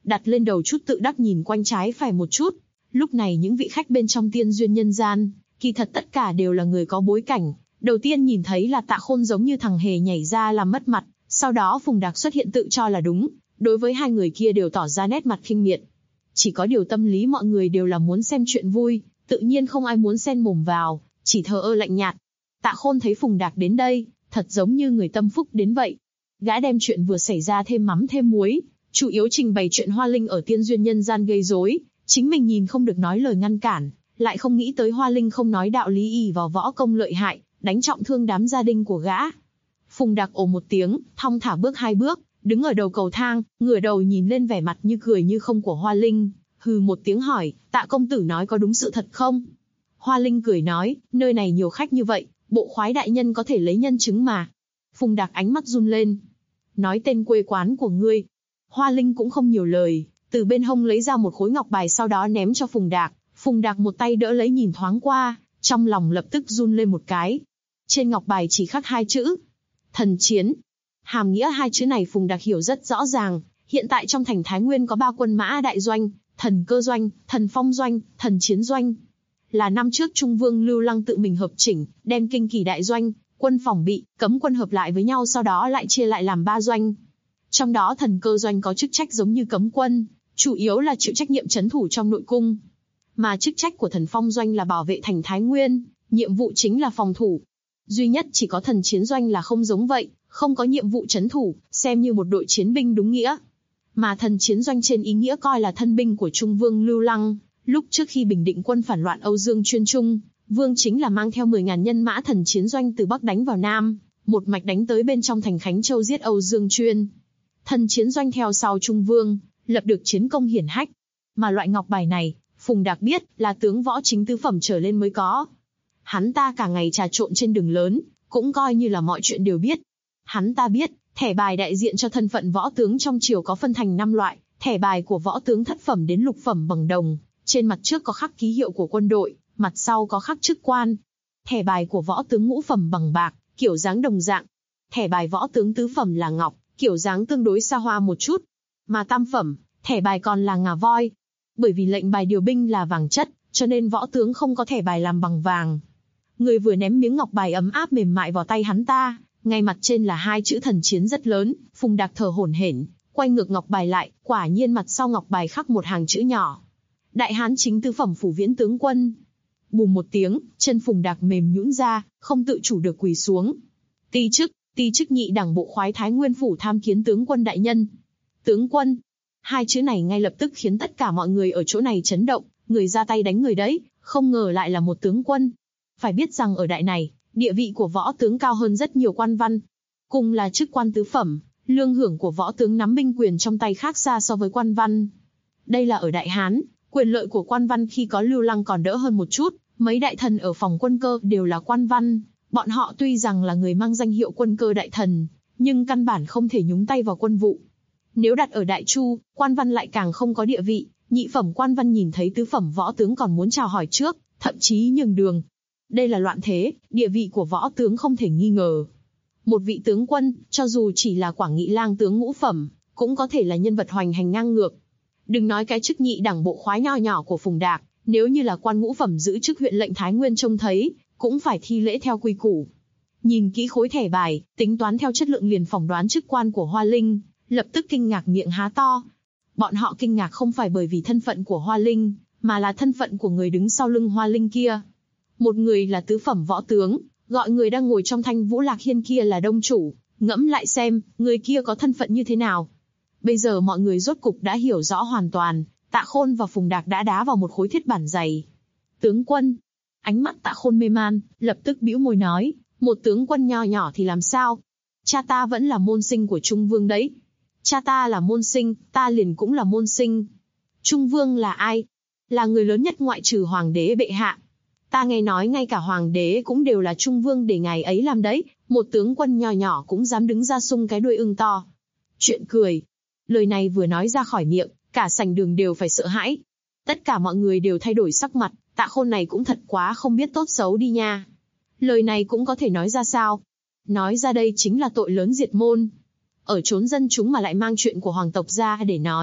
đặt lên đầu chút tự đắc nhìn quanh trái phải một chút. Lúc này những vị khách bên trong tiên duyên nhân gian, kỳ thật tất cả đều là người có bối cảnh. Đầu tiên nhìn thấy là Tạ Khôn giống như thằng hề nhảy ra làm mất mặt, sau đó Phùng Đạc xuất hiện tự cho là đúng, đối với hai người kia đều tỏ ra nét mặt khinh miệt. Chỉ có điều tâm lý mọi người đều là muốn xem chuyện vui, tự nhiên không ai muốn xen mồm vào, chỉ thờ ơ lạnh nhạt. Tạ Khôn thấy Phùng Đạc đến đây, thật giống như người tâm phúc đến vậy. Gã đem chuyện vừa xảy ra thêm mắm thêm muối, chủ yếu trình bày chuyện Hoa Linh ở tiên duyên nhân gian gây rối, chính mình nhìn không được nói lời ngăn cản, lại không nghĩ tới Hoa Linh không nói đạo lý ỷ vào võ công lợi hại, đánh trọng thương đám gia đình của gã. Phùng Đạc ồ một tiếng, thong thả bước 2 bước, đứng ở đầu cầu thang, ngửa đầu nhìn lên vẻ mặt như cười như không của Hoa Linh, hừ một tiếng hỏi, Tạ công tử nói có đúng sự thật không? Hoa Linh cười nói, nơi này nhiều khách như vậy, bộ khoái đại nhân có thể lấy nhân chứng mà. Phùng Đạc ánh mắt run lên. Nói tên quê quán của ngươi. Hoa Linh cũng không nhiều lời, từ bên hông lấy ra một khối ngọc bài sau đó ném cho Phùng Đạc. Phùng Đạc một tay đỡ lấy nhìn thoáng qua, trong lòng lập tức run lên một cái. Trên ngọc bài chỉ khắc 2 chữ. Thần chiến. Hàm nghĩa 2 chữ này Phùng Đạc hiểu rất rõ ràng. Hiện tại trong thành Thái Nguyên có 3 quân mã đại doanh, thần cơ doanh, thần phong doanh, thần chiến doanh. Là năm trước Trung Vương Lưu Lăng tự mình hợp chỉnh, đem kinh kỳ đại doanh, quân phòng bị, cấm quân hợp lại với nhau sau đó lại chia lại làm 3 doanh. Trong đó thần cơ doanh có chức trách giống như cấm quân, chủ yếu là chịu trách nhiệm trấn thủ trong nội cung. Mà chức trách của thần phong doanh là bảo vệ thành Thái Nguyên, nhiệm vụ chính là phòng thủ. Duy nhất chỉ có thần chiến doanh là không giống vậy, không có nhiệm vụ trấn thủ, xem như một đội chiến binh đúng nghĩa. Mà thần chiến doanh trên ý nghĩa coi là thân binh của Trung Vương Lưu Lăng, lúc trước khi bình định quân phản loạn Âu Dương Chuyên Trung, Vương chính là mang theo 10.000 nhân mã thần chiến doanh từ Bắc đánh vào Nam, một mạch đánh tới bên trong thành Khánh Châu giết Âu Dương Chuyên. Thần chiến doanh theo sau Trung Vương, lập được chiến công hiển hách. Mà loại ngọc bài này, Phùng Đạc biết là tướng võ chính tứ phẩm trở lên mới có. Hắn ta cả ngày trà trộn trên đường lớn, cũng coi như là mọi chuyện đều biết. Hắn ta biết, thẻ bài đại diện cho thân phận võ tướng trong triều có phân thành 5 loại, thẻ bài của võ tướng thất phẩm đến lục phẩm bằng đồng, trên mặt trước có khắc ký hiệu của quân đội, mặt sau có khắc chức quan. Thẻ bài của võ tướng ngũ phẩm bằng bạc, kiểu dáng đồng dạng. Thẻ bài võ tướng tứ phẩm là ngọc, kiểu dáng tương đối xa hoa một chút. Mà tam phẩm, thẻ bài còn là ngà voi. Bởi vì lệnh bài điều binh là vàng chất, cho nên võ tướng không có thẻ bài làm bằng vàng. Người vừa ném miếng ngọc bài ấm áp mềm mại vào tay hắn ta, ngay mặt trên là 2 chữ thần chiến rất lớn. Phùng Đạc thở hổn hển, quay ngược ngọc bài lại, quả nhiên mặt sau ngọc bài khắc một hàng chữ nhỏ. Đại Hán chính tứ phẩm phủ viễn tướng quân. Bùm một tiếng, chân Phùng Đạc mềm nhũn ra, không tự chủ được quỳ xuống. Ti chức nhị đẳng bộ khoái Thái Nguyên phủ tham kiến tướng quân đại nhân. Tướng quân. 2 chữ này ngay lập tức khiến tất cả mọi người ở chỗ này chấn động, người ra tay đánh người đấy, không ngờ lại là một tướng quân. Phải biết rằng ở đại này, địa vị của võ tướng cao hơn rất nhiều quan văn. Cùng là chức quan tứ phẩm, lương hưởng của võ tướng nắm binh quyền trong tay khác xa so với quan văn. Đây là ở Đại Hán, quyền lợi của quan văn khi có Lưu Lăng còn đỡ hơn một chút, mấy đại thần ở phòng quân cơ đều là quan văn. Bọn họ tuy rằng là người mang danh hiệu quân cơ đại thần, nhưng căn bản không thể nhúng tay vào quân vụ. Nếu đặt ở Đại Chu, quan văn lại càng không có địa vị, nhị phẩm quan văn nhìn thấy tứ phẩm võ tướng còn muốn chào hỏi trước, thậm chí nhường đường. Đây là loạn thế, địa vị của võ tướng không thể nghi ngờ. Một vị tướng quân, cho dù chỉ là Quảng Nghị lang tướng ngũ phẩm, cũng có thể là nhân vật hoành hành ngang ngược. Đừng nói cái chức nhị đẳng bộ khoái nho nhỏ của Phùng Đạc, nếu như là quan ngũ phẩm giữ chức huyện lệnh Thái Nguyên trông thấy, cũng phải thi lễ theo quy củ. Nhìn kỹ khối thẻ bài, tính toán theo chất lượng liền phỏng đoán chức quan của Hoa Linh, lập tức kinh ngạc miệng há to. Bọn họ kinh ngạc không phải bởi vì thân phận của Hoa Linh, mà là thân phận của người đứng sau lưng Hoa Linh kia. Một người là tứ phẩm võ tướng, gọi người đang ngồi trong Thanh Vũ Lạc Hiên kia là đông chủ, ngẫm lại xem, người kia có thân phận như thế nào. Bây giờ mọi người rốt cục đã hiểu rõ hoàn toàn, Tạ Khôn và Phùng Đạc đã đá vào một khối thiết bản dày. Tướng quân. Ánh mắt Tạ Khôn mê man, lập tức bĩu môi nói, một tướng quân nho nhỏ thì làm sao? Cha ta vẫn là môn sinh của Trung Vương đấy. Cha ta là môn sinh, ta liền cũng là môn sinh. Trung Vương là ai? Là người lớn nhất ngoại trừ Hoàng đế bệ hạ. Ta nghe nói ngay cả Hoàng đế cũng đều là Trung Vương để ngài ấy làm đấy, một tướng quân nho nhỏ cũng dám đứng ra sung cái đuôi ưng to. Chuyện cười. Lời này vừa nói ra khỏi miệng, cả sảnh đường đều phải sợ hãi. Tất cả mọi người đều thay đổi sắc mặt, Tạ Khôn này cũng thật quá không biết tốt xấu đi nha. Lời này cũng có thể nói ra sao? Nói ra đây chính là tội lớn diệt môn. Ở chốn dân chúng mà lại mang chuyện của hoàng tộc ra để nói,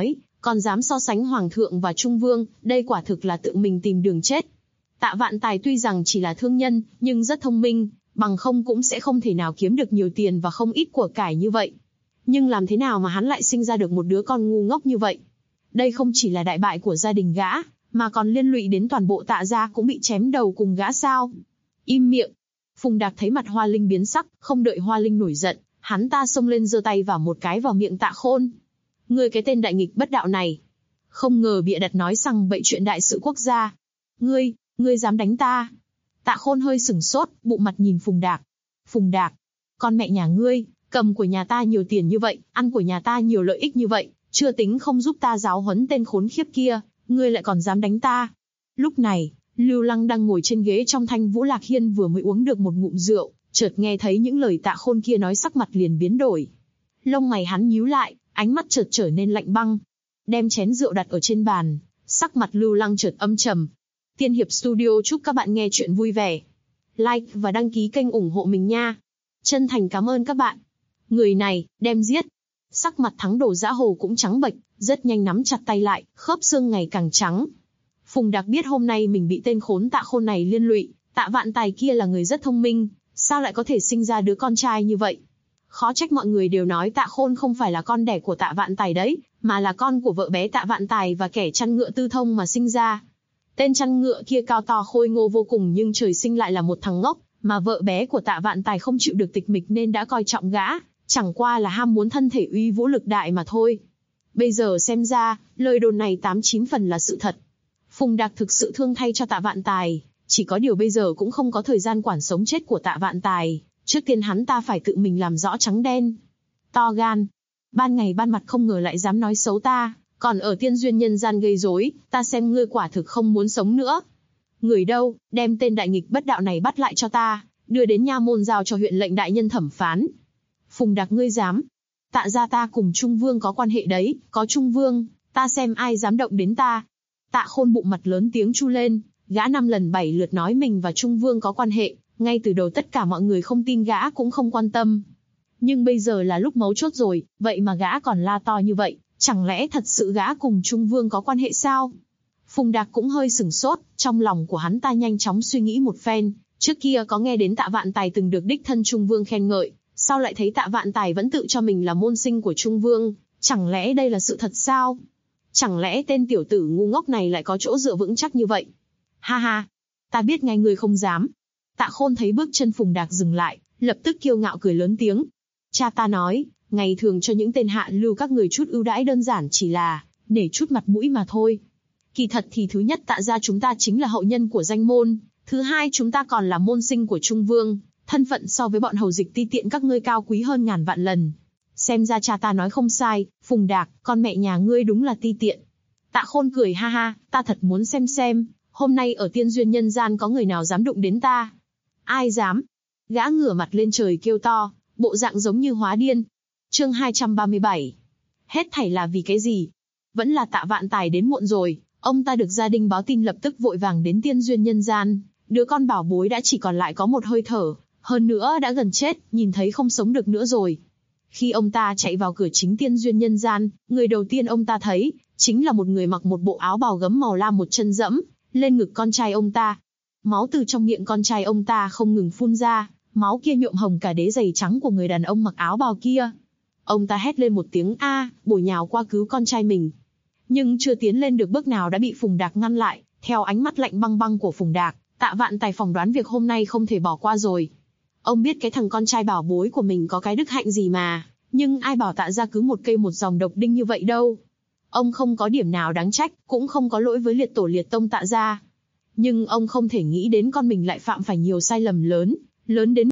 còn dám so sánh hoàng thượng và trung vương, đây quả thực là tự mình tìm đường chết. Tạ Vạn Tài tuy rằng chỉ là thương nhân, nhưng rất thông minh, bằng không cũng sẽ không thể nào kiếm được nhiều tiền và không ít của cải như vậy. Nhưng làm thế nào mà hắn lại sinh ra được một đứa con ngu ngốc như vậy? Đây không chỉ là đại bại của gia đình gã, mà còn liên lụy đến toàn bộ Tạ gia cũng bị chém đầu cùng gã sao? Im miệng! Phùng Đạc thấy mặt Hoa Linh biến sắc, không đợi Hoa Linh nổi giận, hắn ta xông lên giơ tay vào một cái vào miệng Tạ Khôn. Ngươi cái tên đại nghịch bất đạo này! Không ngờ bịa đặt nói rằng bậy chuyện đại sự quốc gia. Ngươi dám đánh ta? Tạ Khôn hơi sửng sốt, bụng mặt nhìn Phùng Đạc. Phùng Đạc, con mẹ nhà ngươi, cầm của nhà ta nhiều tiền như vậy, ăn của nhà ta nhiều lợi ích như vậy, chưa tính không giúp ta giáo huấn tên khốn khiếp kia, ngươi lại còn dám đánh ta. Lúc này, Lưu Lăng đang ngồi trên ghế trong Thanh Vũ Lạc Hiên vừa mới uống được một ngụm rượu, chợt nghe thấy những lời Tạ Khôn kia nói sắc mặt liền biến đổi. Lông mày hắn nhíu lại, ánh mắt chợt trở nên lạnh băng. Đem chén rượu đặt ở trên bàn, sắc mặt Lưu Lăng chợt âm trầm. Tiên Hiệp Studio chúc các bạn nghe chuyện vui vẻ. Like và đăng ký kênh ủng hộ mình nha. Chân thành cảm ơn các bạn. Người này, đem giết. Sắc mặt Thắng Đồ Dã Hồ cũng trắng bệch, rất nhanh nắm chặt tay lại, khớp xương ngày càng trắng. Phùng Đạc biết hôm nay mình bị tên khốn Tạ Khôn này liên lụy, Tạ Vạn Tài kia là người rất thông minh, sao lại có thể sinh ra đứa con trai như vậy? Khó trách mọi người đều nói Tạ Khôn không phải là con đẻ của Tạ Vạn Tài đấy, mà là con của vợ bé Tạ Vạn Tài và kẻ chăn ngựa Tư Thông mà sinh ra. Tên chăn ngựa kia cao to khôi ngô vô cùng nhưng trời sinh lại là một thằng ngốc, mà vợ bé của Tạ Vạn Tài không chịu được tịch mịch nên đã coi trọng gã, chẳng qua là ham muốn thân thể uy vũ lực đại mà thôi. Bây giờ xem ra, lời đồn này 89 phần là sự thật. Phùng Đạc thực sự thương thay cho Tạ Vạn Tài, chỉ có điều bây giờ cũng không có thời gian quản sống chết của Tạ Vạn Tài, trước tiên hắn ta phải tự mình làm rõ trắng đen. To gan, ban ngày ban mặt không ngờ lại dám nói xấu ta, còn ở tiên duyên nhân gian gây rối, ta xem ngươi quả thực không muốn sống nữa. Người đâu, đem tên đại nghịch bất đạo này bắt lại cho ta, đưa đến nha môn giao cho huyện lệnh đại nhân thẩm phán. Phùng Đạc ngươi dám? Tạ gia ta cùng Trung Vương có quan hệ đấy, có Trung Vương, ta xem ai dám động đến ta. Tạ Khôn bụng mặt lớn tiếng chu lên, gã 5 lần 7 lượt nói mình và Trung Vương có quan hệ, ngay từ đầu tất cả mọi người không tin gã cũng không quan tâm. Nhưng bây giờ là lúc mấu chốt rồi, vậy mà gã còn la to như vậy, chẳng lẽ thật sự gã cùng Trung Vương có quan hệ sao? Phùng Đạc cũng hơi sửng sốt, trong lòng của hắn ta nhanh chóng suy nghĩ một phen, trước kia có nghe đến Tạ Vạn Tài từng được đích thân Trung Vương khen ngợi, sao lại thấy Tạ Vạn Tài vẫn tự cho mình là môn sinh của Trung Vương, chẳng lẽ đây là sự thật sao? Chẳng lẽ tên tiểu tử ngu ngốc này lại có chỗ dựa vững chắc như vậy? Ha ha, ta biết ngay ngươi không dám. Tạ Khôn thấy bước chân Phùng Đạc dừng lại, lập tức kiêu ngạo cười lớn tiếng. Cha ta nói, ngày thường cho những tên hạ lưu các người chút ưu đãi đơn giản chỉ là để chút mặt mũi mà thôi. Kỳ thật thì thứ nhất Tạ gia chúng ta chính là hậu nhân của danh môn, thứ hai chúng ta còn là môn sinh của Trung Vương, thân phận so với bọn hầu dịch ti tiện các ngươi cao quý hơn ngàn vạn lần. Xem ra cha ta nói không sai, Phùng Đạc, con mẹ nhà ngươi đúng là ti tiện. Tạ Khôn cười ha ha, ta thật muốn xem, hôm nay ở tiên duyên nhân gian có người nào dám đụng đến ta. Ai dám? Gã ngửa mặt lên trời kêu to, bộ dạng giống như hóa điên. Chương 237. Hết thảy là vì cái gì? Vẫn là Tạ Vạn Tài đến muộn rồi, ông ta được gia đình báo tin lập tức vội vàng đến tiên duyên nhân gian, đứa con bảo bối đã chỉ còn lại có một hơi thở, hơn nữa đã gần chết, nhìn thấy không sống được nữa rồi. Khi ông ta chạy vào cửa chính tiên duyên nhân gian, người đầu tiên ông ta thấy, chính là một người mặc một bộ áo bào gấm màu lam một chân dẫm lên ngực con trai ông ta. Máu từ trong miệng con trai ông ta không ngừng phun ra, máu kia nhuộm hồng cả đế giày trắng của người đàn ông mặc áo bào kia. Ông ta hét lên một tiếng a, bổ nhào qua cứu con trai mình. Nhưng chưa tiến lên được bước nào đã bị Phùng Đạc ngăn lại, theo ánh mắt lạnh băng băng của Phùng Đạc, Tạ Vạn Tài phỏng đoán việc hôm nay không thể bỏ qua rồi. Ông biết cái thằng con trai bảo bối của mình có cái đức hạnh gì mà, nhưng ai bảo Tạ gia cứ một cây một dòng độc đinh như vậy đâu. Ông không có điểm nào đáng trách, cũng không có lỗi với liệt tổ liệt tông Tạ gia. Nhưng ông không thể nghĩ đến con mình lại phạm phải nhiều sai lầm lớn đến.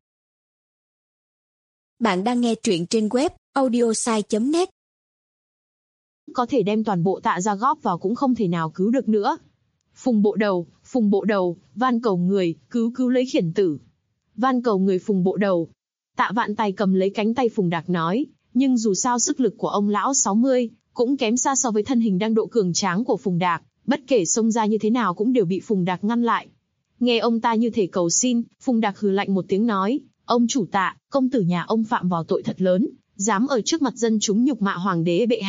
Bạn đang nghe truyện trên web audiosai.net. Có thể đem toàn bộ Tạ gia góp vào cũng không thể nào cứu được nữa. Phùng bộ đầu, van cầu người, cứu lấy khiển tử. Van cầu người Phùng bộ đầu. Tạ Vạn Tài cầm lấy cánh tay Phùng Đạc nói, nhưng dù sao sức lực của ông lão 60, cũng kém xa so với thân hình đang độ cường tráng của Phùng Đạc, bất kể xông ra như thế nào cũng đều bị Phùng Đạc ngăn lại. Nghe ông ta như thể cầu xin, Phùng Đạc hừ lạnh một tiếng nói, ông chủ Tạ, công tử nhà ông phạm vào tội thật lớn, dám ở trước mặt dân chúng nhục mạ hoàng đế bệ hạ,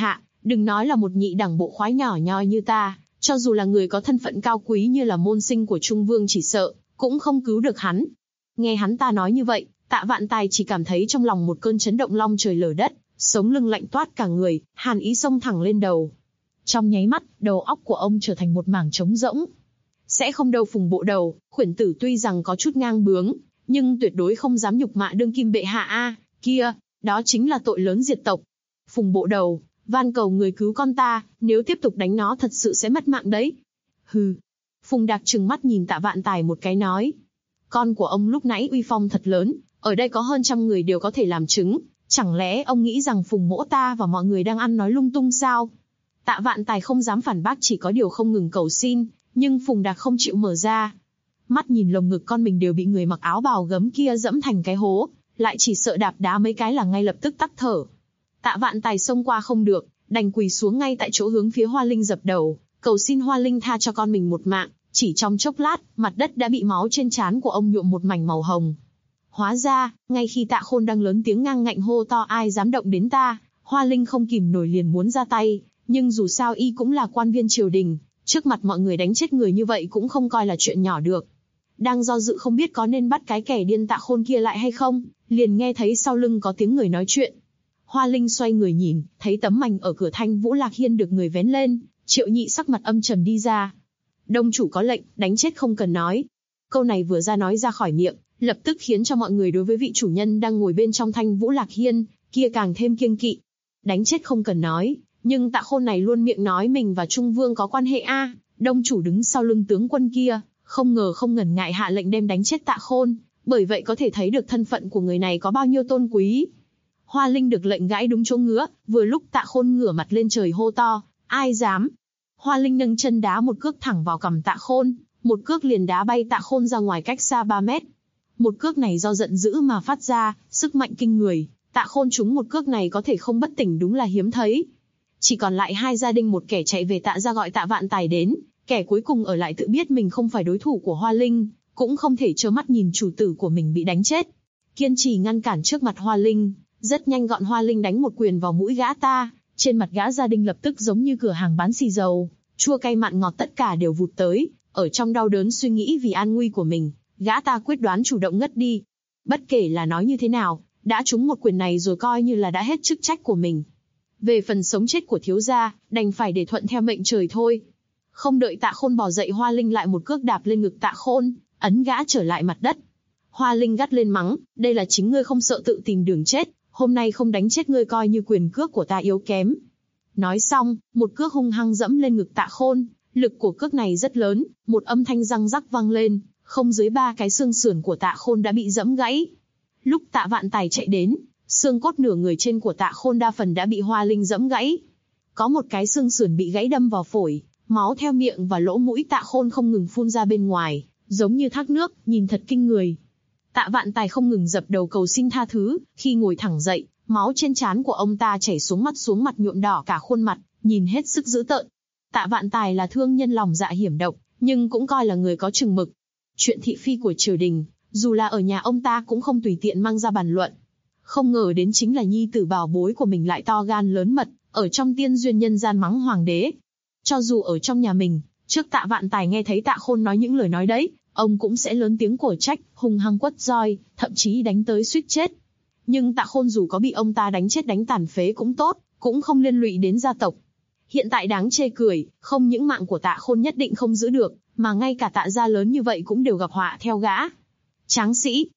Đừng nói là một nhị đẳng bộ khoái nhỏ nhoi như ta, cho dù là người có thân phận cao quý như là môn sinh của Trung Vương chỉ sợ, cũng không cứu được hắn. Nghe hắn ta nói như vậy, Tạ Vạn Tài chỉ cảm thấy trong lòng một cơn chấn động long trời lở đất, sống lưng lạnh toát cả người, hàn ý xông thẳng lên đầu. Trong nháy mắt, đầu óc của ông trở thành một mảng trống rỗng. Sẽ không đâu Phùng bộ đầu, Khuyển tử tuy rằng có chút ngang bướng, nhưng tuyệt đối không dám nhục mạ đương kim bệ hạ a, kia, đó chính là tội lớn diệt tộc. Phùng bộ đầu, van cầu người cứu con ta, nếu tiếp tục đánh nó thật sự sẽ mất mạng đấy. Hừ. Phùng Đạc trừng mắt nhìn Tạ Vạn Tài một cái nói. Con của ông lúc nãy uy phong thật lớn, ở đây có hơn 100 người đều có thể làm chứng, chẳng lẽ ông nghĩ rằng Phùng mỗ ta và mọi người đang ăn nói lung tung sao? Tạ Vạn Tài không dám phản bác, chỉ có điều không ngừng cầu xin, nhưng Phùng Đạc không chịu mở ra. Mắt nhìn lồng ngực con mình đều bị người mặc áo bào gấm kia dẫm thành cái hố, lại chỉ sợ đạp đá mấy cái là ngay lập tức tắc thở. Tạ Vạn Tài xông qua không được, đành quỳ xuống ngay tại chỗ hướng phía Hoa Linh dập đầu, cầu xin Hoa Linh tha cho con mình một mạng. Chỉ trong chốc lát, mặt đất đã bị máu trên trán của ông nhuộm một mảnh màu hồng. Hóa ra, ngay khi Tạ Khôn đang lớn tiếng ngang ngạnh hô to ai dám động đến ta, Hoa Linh không kìm nổi liền muốn ra tay, nhưng dù sao y cũng là quan viên triều đình, trước mặt mọi người đánh chết người như vậy cũng không coi là chuyện nhỏ được. Đang do dự không biết có nên bắt cái kẻ điên Tạ Khôn kia lại hay không, liền nghe thấy sau lưng có tiếng người nói chuyện. Hoa Linh xoay người nhìn, thấy tấm mảnh ở cửa Thanh Vũ Lạc Hiên được người vén lên, Triệu Nhị sắc mặt âm trầm đi ra. Đông chủ có lệnh, đánh chết không cần nói. Câu này vừa ra nói ra khỏi miệng, lập tức khiến cho mọi người đối với vị chủ nhân đang ngồi bên trong Thanh Vũ Lạc Hiên kia càng thêm kiêng kỵ. Đánh chết không cần nói, nhưng Tạ Khôn này luôn miệng nói mình và Trung Vương có quan hệ a. Đông chủ đứng sau lưng tướng quân kia, không ngờ không ngần ngại hạ lệnh đem đánh chết Tạ Khôn, bởi vậy có thể thấy được thân phận của người này có bao nhiêu tôn quý. Hoa Linh được lệnh gãi đúng chỗ ngứa, vừa lúc Tạ Khôn ngửa mặt lên trời hô to, ai dám? Hoa Linh nâng chân đá một cước thẳng vào cằm Tạ Khôn, một cước liền đá bay Tạ Khôn ra ngoài cách xa 3 mét. Một cước này do giận dữ mà phát ra, sức mạnh kinh người, Tạ Khôn trúng một cước này có thể không bất tỉnh đúng là hiếm thấy. Chỉ còn lại 2 gia đình, một kẻ chạy về Tạ gia gọi Tạ Vạn Tài đến, kẻ cuối cùng ở lại tự biết mình không phải đối thủ của Hoa Linh, cũng không thể trơ mắt nhìn chủ tử của mình bị đánh chết. Kiên trì ngăn cản trước mặt Hoa Linh, rất nhanh gọn Hoa Linh đánh một quyền vào mũi gã ta, trên mặt gã gia đình lập tức giống như cửa hàng bán xì dầu, chua cay mặn ngọt tất cả đều vụt tới, ở trong đau đớn suy nghĩ vì an nguy của mình, gã ta quyết đoán chủ động ngất đi. Bất kể là nói như thế nào, đã trúng một quyền này rồi coi như là đã hết chức trách của mình. Về phần sống chết của thiếu gia, đành phải để thuận theo mệnh trời thôi. Không đợi Tạ Khôn bò dậy, Hoa Linh lại một cước đạp lên ngực Tạ Khôn, ấn gã trở lại mặt đất. Hoa Linh gắt lên mắng, đây là chính ngươi không sợ tự tìm đường chết, hôm nay không đánh chết ngươi coi như quyền cước của ta yếu kém. Nói xong, một cước hung hăng dẫm lên ngực Tạ Khôn, lực của cước này rất lớn, một âm thanh răng rắc vang lên, không dưới 3 cái xương sườn của Tạ Khôn đã bị dẫm gãy. Lúc Tạ Vạn Tài chạy đến, xương cốt nửa người trên của Tạ Khôn đa phần đã bị Hoa Linh dẫm gãy. Có một cái xương sườn bị gãy đâm vào phổi, máu theo miệng và lỗ mũi Tạ Khôn không ngừng phun ra bên ngoài, giống như thác nước, nhìn thật kinh người. Tạ Vạn Tài không ngừng dập đầu cầu xin tha thứ, khi ngồi thẳng dậy, máu trên trán của ông ta chảy xuống mặt nhuộm đỏ cả khuôn mặt, nhìn hết sức dữ tợn. Tạ Vạn Tài là thương nhân lòng dạ hiểm độc, nhưng cũng coi là người có chừng mực. Chuyện thị phi của triều đình, dù là ở nhà ông ta cũng không tùy tiện mang ra bàn luận. Không ngờ đến chính là nhi tử bảo bối của mình lại to gan lớn mật, ở trong tiên duyên nhân gian mắng hoàng đế. Cho dù ở trong nhà mình, trước Tạ Vạn Tài nghe thấy Tạ Khôn nói những lời nói đấy, ông cũng sẽ lớn tiếng cổ trách, hung hăng quất roi, thậm chí đánh tới suýt chết. Nhưng Tạ Khôn dù có bị ông ta đánh chết đánh tàn phế cũng tốt, cũng không liên lụy đến gia tộc. Hiện tại đáng chê cười, không những mạng của Tạ Khôn nhất định không giữ được, mà ngay cả Tạ gia lớn như vậy cũng đều gặp họa theo gã. Tráng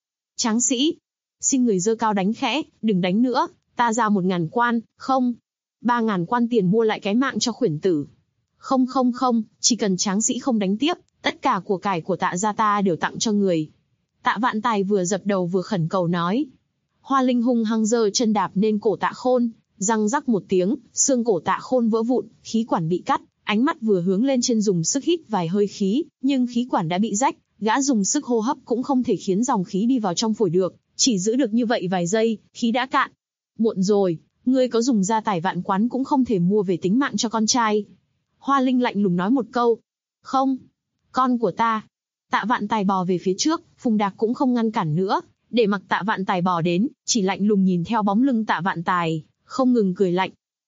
sĩ, xin người giơ cao đánh khẽ, đừng đánh nữa, ta ra 1000 quan, không, 3000 quan tiền mua lại cái mạng cho Khuyển tử. Không, chỉ cần tráng sĩ không đánh tiếp, tất cả của cải của Tạ gia ta đều tặng cho người. Tạ Vạn Tài vừa dập đầu vừa khẩn cầu nói. Hoa Linh hung hăng giơ chân đạp lên cổ Tạ Khôn, răng rắc một tiếng, xương cổ Tạ Khôn vỡ vụn, khí quản bị cắt, ánh mắt vừa hướng lên trên dùng sức hít vài hơi khí, nhưng khí quản đã bị rách, gã dùng sức hô hấp cũng không thể khiến dòng khí đi vào trong phổi được, chỉ giữ được như vậy vài giây, khí đã cạn. Muộn rồi, ngươi có dùng gia tài vạn quán cũng không thể mua về tính mạng cho con trai. Hoa Linh lạnh lùng nói một câu. Không, con của ta. Tạ Vạn Tài bò về phía trước, Phùng Đạc cũng không ngăn cản nữa, để mặc Tạ Vạn Tài bò đến, chỉ lạnh lùng nhìn theo bóng lưng Tạ Vạn Tài, không ngừng cười lạnh.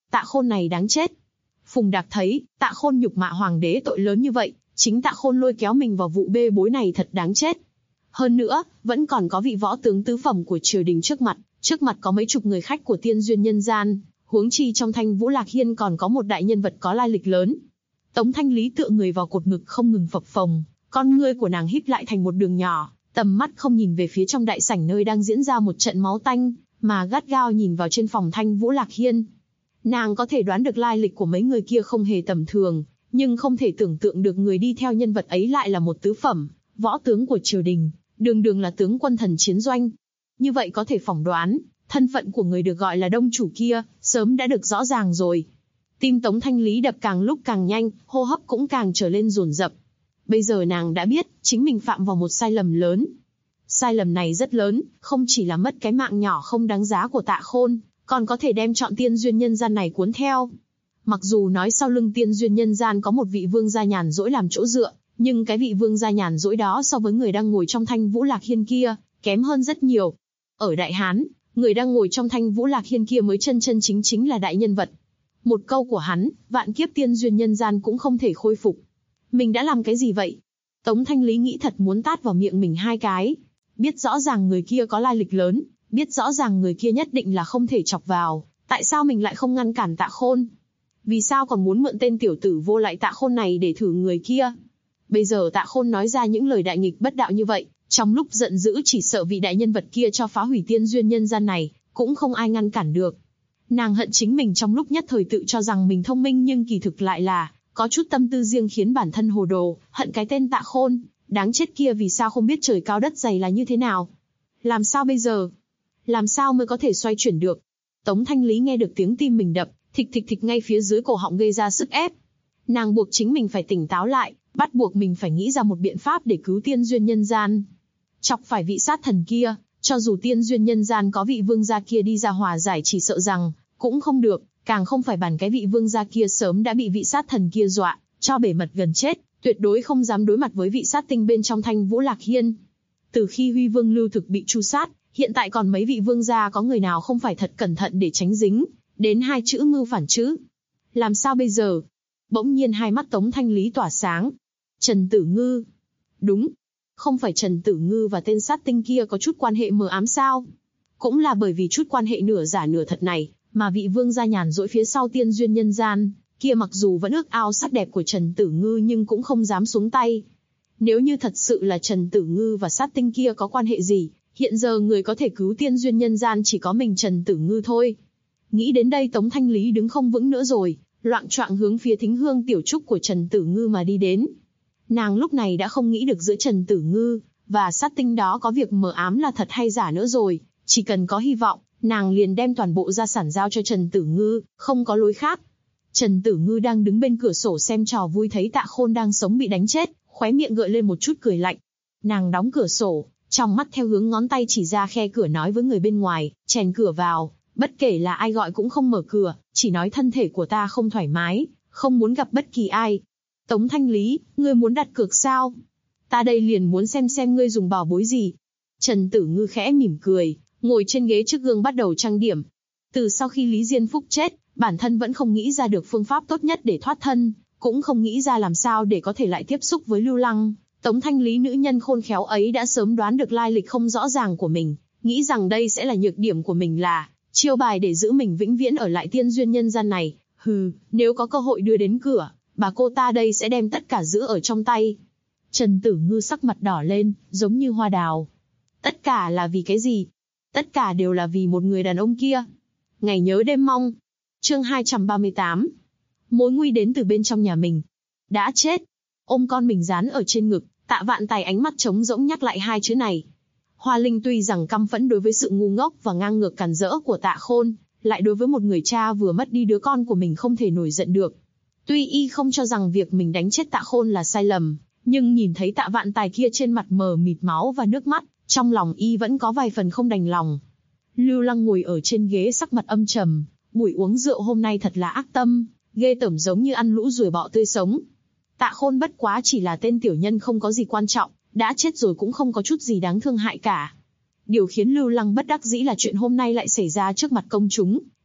Tạ Khôn này đáng chết. Phùng Đạc thấy, Tạ Khôn nhục mạ hoàng đế tội lớn như vậy, chính Tạ Khôn lôi kéo mình vào vụ bê bối này thật đáng chết. Hơn nữa, vẫn còn có vị võ tướng tứ phẩm của triều đình trước mặt có mấy chục người khách của tiên duyên nhân gian, huống chi trong Thanh Vũ Lạc Hiên còn có một đại nhân vật có lai lịch lớn. Tống Thanh Lý tựa người vào cột ngực không ngừng phập phồng, con ngươi của nàng híp lại thành một đường nhỏ, tầm mắt không nhìn về phía trong đại sảnh nơi đang diễn ra một trận máu tanh, mà gắt gao nhìn vào trên phòng Thanh Vũ Lạc Hiên. Nàng có thể đoán được lai lịch của mấy người kia không hề tầm thường, nhưng không thể tưởng tượng được người đi theo nhân vật ấy lại là một tứ phẩm, võ tướng của triều đình, đường đường là tướng quân thần chiến doanh. Như vậy có thể phỏng đoán, thân phận của người được gọi là đông chủ kia, sớm đã được rõ ràng rồi. Tim Tống Thanh Lý đập càng lúc càng nhanh, hô hấp cũng càng trở lên dồn dập. Bây giờ nàng đã biết, chính mình phạm vào một sai lầm lớn. Sai lầm này rất lớn, không chỉ là mất cái mạng nhỏ không đáng giá của Tạ Khôn, còn có thể đem trọn tiên duyên nhân gian này cuốn theo. Mặc dù nói sau lưng tiên duyên nhân gian có một vị vương gia nhàn rỗi làm chỗ dựa, nhưng cái vị vương gia nhàn rỗi đó so với người đang ngồi trong Thanh Vũ Lạc Hiên kia, kém hơn rất nhiều. Ở Đại Hán, người đang ngồi trong Thanh Vũ Lạc Hiên kia mới chân chân chính là đại nhân vật. Một câu của hắn, vạn kiếp tiên duyên nhân gian cũng không thể khôi phục. Mình đã làm cái gì vậy? Tống Thanh Lý nghĩ thật muốn tát vào miệng mình 2 cái. Biết rõ ràng người kia có lai lịch lớn, biết rõ ràng người kia nhất định là không thể chọc vào, tại sao mình lại không ngăn cản Tạ Khôn? Vì sao còn muốn mượn tên tiểu tử vô lại Tạ Khôn này để thử người kia? Bây giờ Tạ Khôn nói ra những lời đại nghịch bất đạo như vậy, trong lúc giận dữ chỉ sợ vị đại nhân vật kia cho phá hủy tiên duyên nhân gian này, cũng không ai ngăn cản được. Nàng hận chính mình trong lúc nhất thời tự cho rằng mình thông minh nhưng kỳ thực lại là có chút tâm tư riêng khiến bản thân hồ đồ, hận cái tên Tạ Khôn, đáng chết kia vì sao không biết trời cao đất dày là như thế nào. Làm sao bây giờ? Làm sao mới có thể xoay chuyển được? Tống Thanh Lý nghe được tiếng tim mình đập, thịch thịch thịch ngay phía dưới cổ họng gây ra sức ép. Nàng buộc chính mình phải tỉnh táo lại, bắt buộc mình phải nghĩ ra một biện pháp để cứu tiên duyên nhân gian. Chọc phải vị sát thần kia, cho dù tiên duyên nhân gian có vị vương gia kia đi ra hòa giải chỉ sợ rằng cũng không được, càng không phải bàn cái vị vương gia kia sớm đã bị vị sát thần kia dọa, cho bể mật gần chết, tuyệt đối không dám đối mặt với vị sát tinh bên trong Thanh Vũ Lạc Hiên. Từ khi Huy Vương Lưu Thực bị tru sát, hiện tại còn mấy vị vương gia có người nào không phải thật cẩn thận để tránh dính đến 2 chữ mưu phản chứ? Làm sao bây giờ? Bỗng nhiên hai mắt Tống Thanh Lý tỏa sáng. Trần Tử Ngư. Đúng. Không phải Trần Tử Ngư và tên sát tinh kia có chút quan hệ mờ ám sao? Cũng là bởi vì chút quan hệ nửa giả nửa thật này, mà vị vương gia nhàn rỗi phía sau tiên duyên nhân gian, kia mặc dù vẫn ước ao sắc đẹp của Trần Tử Ngư nhưng cũng không dám xuống tay. Nếu như thật sự là Trần Tử Ngư và sát tinh kia có quan hệ gì, hiện giờ người có thể cứu tiên duyên nhân gian chỉ có mình Trần Tử Ngư thôi. Nghĩ đến đây Tống Thanh Lý đứng không vững nữa rồi, loạng choạng hướng phía thính hương tiểu trúc của Trần Tử Ngư mà đi đến. Nàng lúc này đã không nghĩ được giữa Trần Tử Ngư và sát tinh đó có việc mờ ám là thật hay giả nữa rồi, chỉ cần có hy vọng, nàng liền đem toàn bộ gia sản giao cho Trần Tử Ngư, không có lối khác. Trần Tử Ngư đang đứng bên cửa sổ xem trò vui thấy Tạ Khôn đang sống bị đánh chết, khóe miệng gợi lên một chút cười lạnh. Nàng đóng cửa sổ, trong mắt theo hướng ngón tay chỉ ra khe cửa nói với người bên ngoài, chèn cửa vào, bất kể là ai gọi cũng không mở cửa, chỉ nói thân thể của ta không thoải mái, không muốn gặp bất kỳ ai. Tống Thanh Lý, ngươi muốn đặt cược sao? Ta đây liền muốn xem ngươi dùng bảo bối gì. Trần Tử Ngư khẽ mỉm cười, ngồi trên ghế trước gương bắt đầu trang điểm. Từ sau khi Lý Diên Phúc chết, bản thân vẫn không nghĩ ra được phương pháp tốt nhất để thoát thân, cũng không nghĩ ra làm sao để có thể lại tiếp xúc với Lưu Lăng. Tống Thanh Lý nữ nhân khôn khéo ấy đã sớm đoán được lai lịch không rõ ràng của mình, nghĩ rằng đây sẽ là nhược điểm của mình, là chiêu bài để giữ mình vĩnh viễn ở lại tiên duyên nhân gian này. Nếu có cơ hội đưa đến cửa, bà cô ta đây sẽ đem tất cả giữ ở trong tay. Trần Tử Ngư sắc mặt đỏ lên, giống như hoa đào. Tất cả là vì cái gì? Tất cả đều là vì một người đàn ông kia. Ngày nhớ đêm mong. Chương 238. Mối nguy đến từ bên trong nhà mình. Đã chết. Ôm con mình dán ở trên ngực, Tạ Vạn Tài ánh mắt trống rỗng nhắc lại 2 chữ này. Hoa Linh tuy rằng căm phẫn đối với sự ngu ngốc và ngang ngược càn rỡ của Tạ Khôn, lại đối với một người cha vừa mất đi đứa con của mình không thể nổi giận được. Tuy y không cho rằng việc mình đánh chết Tạ Khôn là sai lầm, nhưng nhìn thấy Tạ Vạn Tài kia trên mặt mờ mịt máu và nước mắt, trong lòng y vẫn có vài phần không đành lòng. Lưu Lăng ngồi ở trên ghế sắc mặt âm trầm, buổi uống rượu hôm nay thật là ác tâm, ghê tởm giống như ăn lũ ruồi bọ tươi sống. Tạ Khôn bất quá chỉ là tên tiểu nhân không có gì quan trọng, đã chết rồi cũng không có chút gì đáng thương hại cả. Điều khiến Lưu Lăng bất đắc dĩ là chuyện hôm nay lại xảy ra trước mặt công chúng,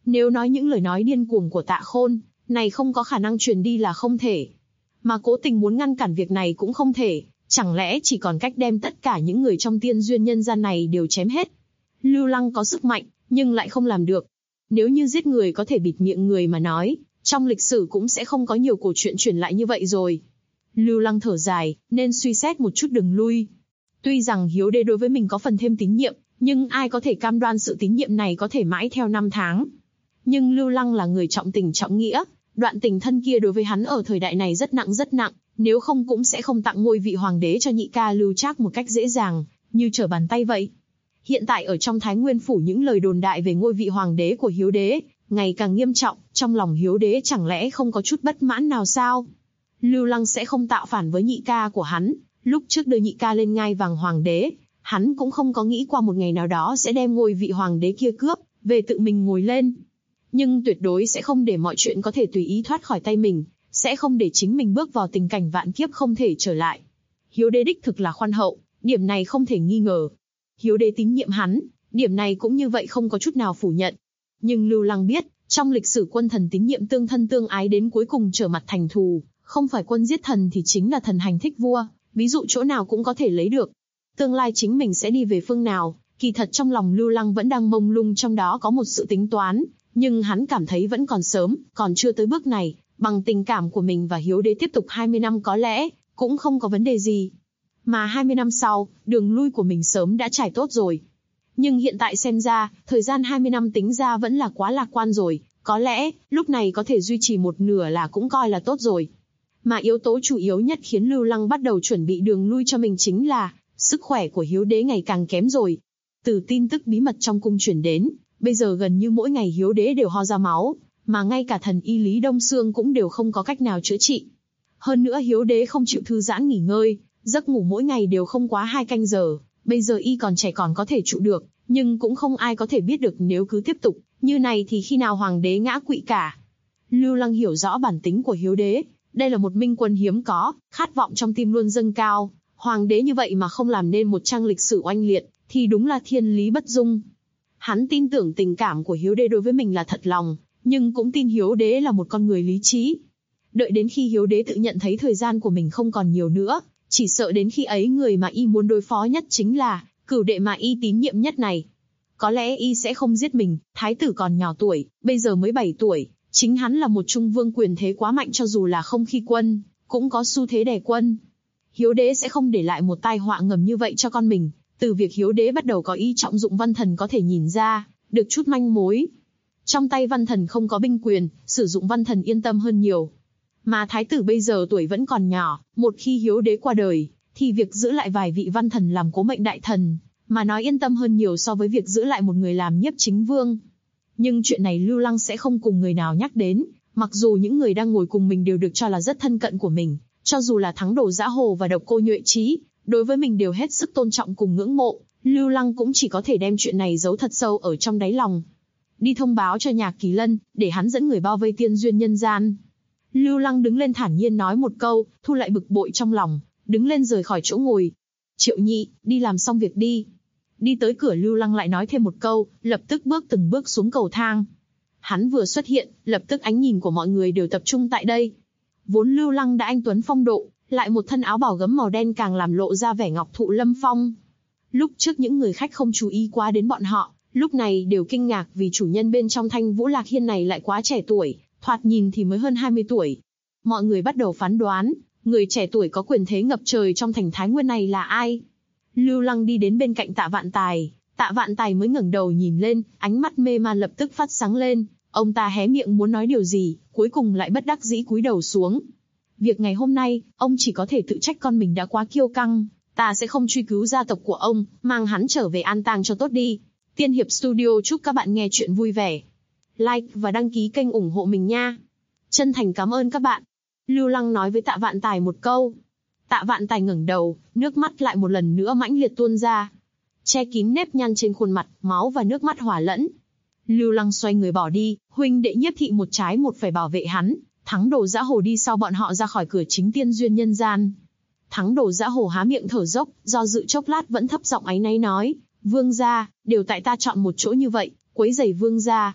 Nếu nói những lời nói điên cuồng của Tạ Khôn, này không có khả năng truyền đi là không thể. Mà cố tình muốn ngăn cản việc này cũng không thể, chẳng lẽ chỉ còn cách đem tất cả những người trong tiên duyên nhân gian này đều chém hết. Lưu Lăng có sức mạnh, nhưng lại không làm được. Nếu như giết người có thể bịt miệng người mà nói, trong lịch sử cũng sẽ không có nhiều cổ truyện truyền lại như vậy rồi. Lưu Lăng thở dài, nên suy xét một chút đường lui. Tuy rằng Hiếu Đế đối với mình có phần thêm tín nhiệm, nhưng ai có thể cam đoan sự tín nhiệm này có thể mãi theo năm tháng. Nhưng Lưu Lăng là người trọng tình trọng nghĩa, đoạn tình thân kia đối với hắn ở thời đại này rất nặng, nếu không cũng sẽ không tặng ngôi vị hoàng đế cho nhị ca Lưu Trác một cách dễ dàng, như trở bàn tay vậy. Hiện tại ở trong Thái Nguyên phủ những lời đồn đại về ngôi vị hoàng đế của Hiếu Đế ngày càng nghiêm trọng, trong lòng Hiếu Đế chẳng lẽ không có chút bất mãn nào sao? Lưu Lăng sẽ không tạo phản với nhị ca của hắn, lúc trước đưa nhị ca lên ngai vàng hoàng đế, hắn cũng không có nghĩ qua một ngày nào đó sẽ đem ngôi vị hoàng đế kia cướp, về tự mình ngồi lên. Nhưng tuyệt đối sẽ không để mọi chuyện có thể tùy ý thoát khỏi tay mình, sẽ không để chính mình bước vào tình cảnh vạn kiếp không thể trở lại. Hiếu Đế đích thực là khoan hậu, điểm này không thể nghi ngờ. Hiếu Đế tín nhiệm hắn, điểm này cũng như vậy không có chút nào phủ nhận. Nhưng Lưu Lăng biết, trong lịch sử quân thần tín nhiệm tương thân tương ái đến cuối cùng trở mặt thành thù, không phải quân giết thần thì chính là thần hành thích vua, ví dụ chỗ nào cũng có thể lấy được. Tương lai chính mình sẽ đi về phương nào, kỳ thật trong lòng Lưu Lăng vẫn đang mông lung, trong đó có một sự tính toán, nhưng hắn cảm thấy vẫn còn sớm, còn chưa tới bước này, bằng tình cảm của mình và Hiếu Đế tiếp tục 20 năm có lẽ cũng không có vấn đề gì. Mà 20 năm sau, đường lui của mình sớm đã trải tốt rồi. Nhưng hiện tại xem ra, thời gian 20 năm tính ra vẫn là quá lạc quan rồi, có lẽ, lúc này có thể duy trì một nửa là cũng coi là tốt rồi. Mà yếu tố chủ yếu nhất khiến Lưu Lăng bắt đầu chuẩn bị đường lui cho mình chính là, sức khỏe của Hiếu Đế ngày càng kém rồi. Từ tin tức bí mật trong cung truyền đến, bây giờ gần như mỗi ngày Hiếu Đế đều ho ra máu, mà ngay cả thần y Lý Đông Xương cũng đều không có cách nào chữa trị. Hơn nữa Hiếu Đế không chịu thư giãn nghỉ ngơi, giấc ngủ mỗi ngày đều không quá 2 canh giờ, bây giờ y còn trẻ còn có thể trụ được, nhưng cũng không ai có thể biết được nếu cứ tiếp tục như này thì khi nào hoàng đế ngã quỵ cả. Lưu Lăng hiểu rõ bản tính của Hiếu Đế, đây là một minh quân hiếm có, khát vọng trong tim luôn dâng cao, hoàng đế như vậy mà không làm nên một trang lịch sử oanh liệt, thì đúng là thiên lý bất dung. Hắn tin tưởng tình cảm của Hiếu Đế đối với mình là thật lòng, nhưng cũng tin Hiếu Đế là một con người lý trí. Đợi đến khi Hiếu Đế tự nhận thấy thời gian của mình không còn nhiều nữa, chỉ sợ đến khi ấy người mà y muốn đối phó nhất chính là cửu đệ mà y tín nhiệm nhất này. Có lẽ y sẽ không giết mình, thái tử còn nhỏ tuổi, bây giờ mới 7 tuổi, chính hắn là một trung vương quyền thế quá mạnh, cho dù là không khi quân, cũng có xu thế đè quân. Hiếu Đế sẽ không để lại một tai họa ngầm như vậy cho con mình. Từ việc Hiếu Đế bắt đầu có ý trọng dụng văn thần có thể nhìn ra được chút manh mối. Trong tay văn thần không có binh quyền, sử dụng văn thần yên tâm hơn nhiều. Mà thái tử bây giờ tuổi vẫn còn nhỏ, một khi Hiếu Đế qua đời, thì việc giữ lại vài vị văn thần làm cố mệnh đại thần, mà nói yên tâm hơn nhiều so với việc giữ lại một người làm nhiếp chính vương. Nhưng chuyện này Lưu Lăng sẽ không cùng người nào nhắc đến, mặc dù những người đang ngồi cùng mình đều được cho là rất thân cận của mình, cho dù là Thắng Đồ Dã Hồ và Độc Cô Nhuệ Trí, đối với mình đều hết sức tôn trọng cùng ngưỡng mộ, Lưu Lăng cũng chỉ có thể đem chuyện này giấu thật sâu ở trong đáy lòng. Đi thông báo cho Nhạc Kỳ Lân, để hắn dẫn người bao vây tiên duyên nhân gian. Lưu Lăng đứng lên thản nhiên nói một câu, thu lại bực bội trong lòng, đứng lên rời khỏi chỗ ngồi. Triệu Nhị, đi làm xong việc đi. Đi tới cửa Lưu Lăng lại nói thêm một câu, lập tức bước từng bước xuống cầu thang. Hắn vừa xuất hiện, lập tức ánh nhìn của mọi người đều tập trung tại đây. Vốn Lưu Lăng đã anh tuấn phong độ, lại một thân áo bào gấm màu đen càng làm lộ ra vẻ ngọc thụ lâm phong. Lúc trước những người khách không chú ý quá đến bọn họ, lúc này đều kinh ngạc vì chủ nhân bên trong Thanh Vũ Lạc Hiên này lại quá trẻ tuổi, thoạt nhìn thì mới hơn 20 tuổi. Mọi người bắt đầu phán đoán, người trẻ tuổi có quyền thế ngập trời trong thành Thái Nguyên này là ai. Lưu Lăng đi đến bên cạnh Tạ Vạn Tài, Tạ Vạn Tài mới ngẩng đầu nhìn lên, ánh mắt mê man lập tức phát sáng lên, ông ta hé miệng muốn nói điều gì, cuối cùng lại bất đắc dĩ cúi đầu xuống. Việc ngày hôm nay, ông chỉ có thể tự trách con mình đã quá kiêu căng, ta sẽ không truy cứu gia tộc của ông, mang hắn trở về an táng cho tốt đi. Tiên Hiệp Studio chúc các bạn nghe chuyện vui vẻ. Like và đăng ký kênh ủng hộ mình nha. Chân thành cảm ơn các bạn. Lưu Lăng nói với Tạ Vạn Tài một câu. Tạ Vạn Tài ngẩng đầu, nước mắt lại một lần nữa mãnh liệt tuôn ra. Che kín nếp nhăn trên khuôn mặt, máu và nước mắt hòa lẫn. Lưu Lăng xoay người bỏ đi, huynh đệ Nhiếp Thị một trái một phải bảo vệ hắn. Thắng Đồ Dã Hồ đi sau bọn họ ra khỏi cửa chính tiên duyên nhân gian. Thắng Đồ Dã Hồ há miệng thở dốc, do dự chốc lát vẫn thấp giọng áy náy nói, vương gia, đều tại ta chọn một chỗ như vậy, quấy rầy vương gia.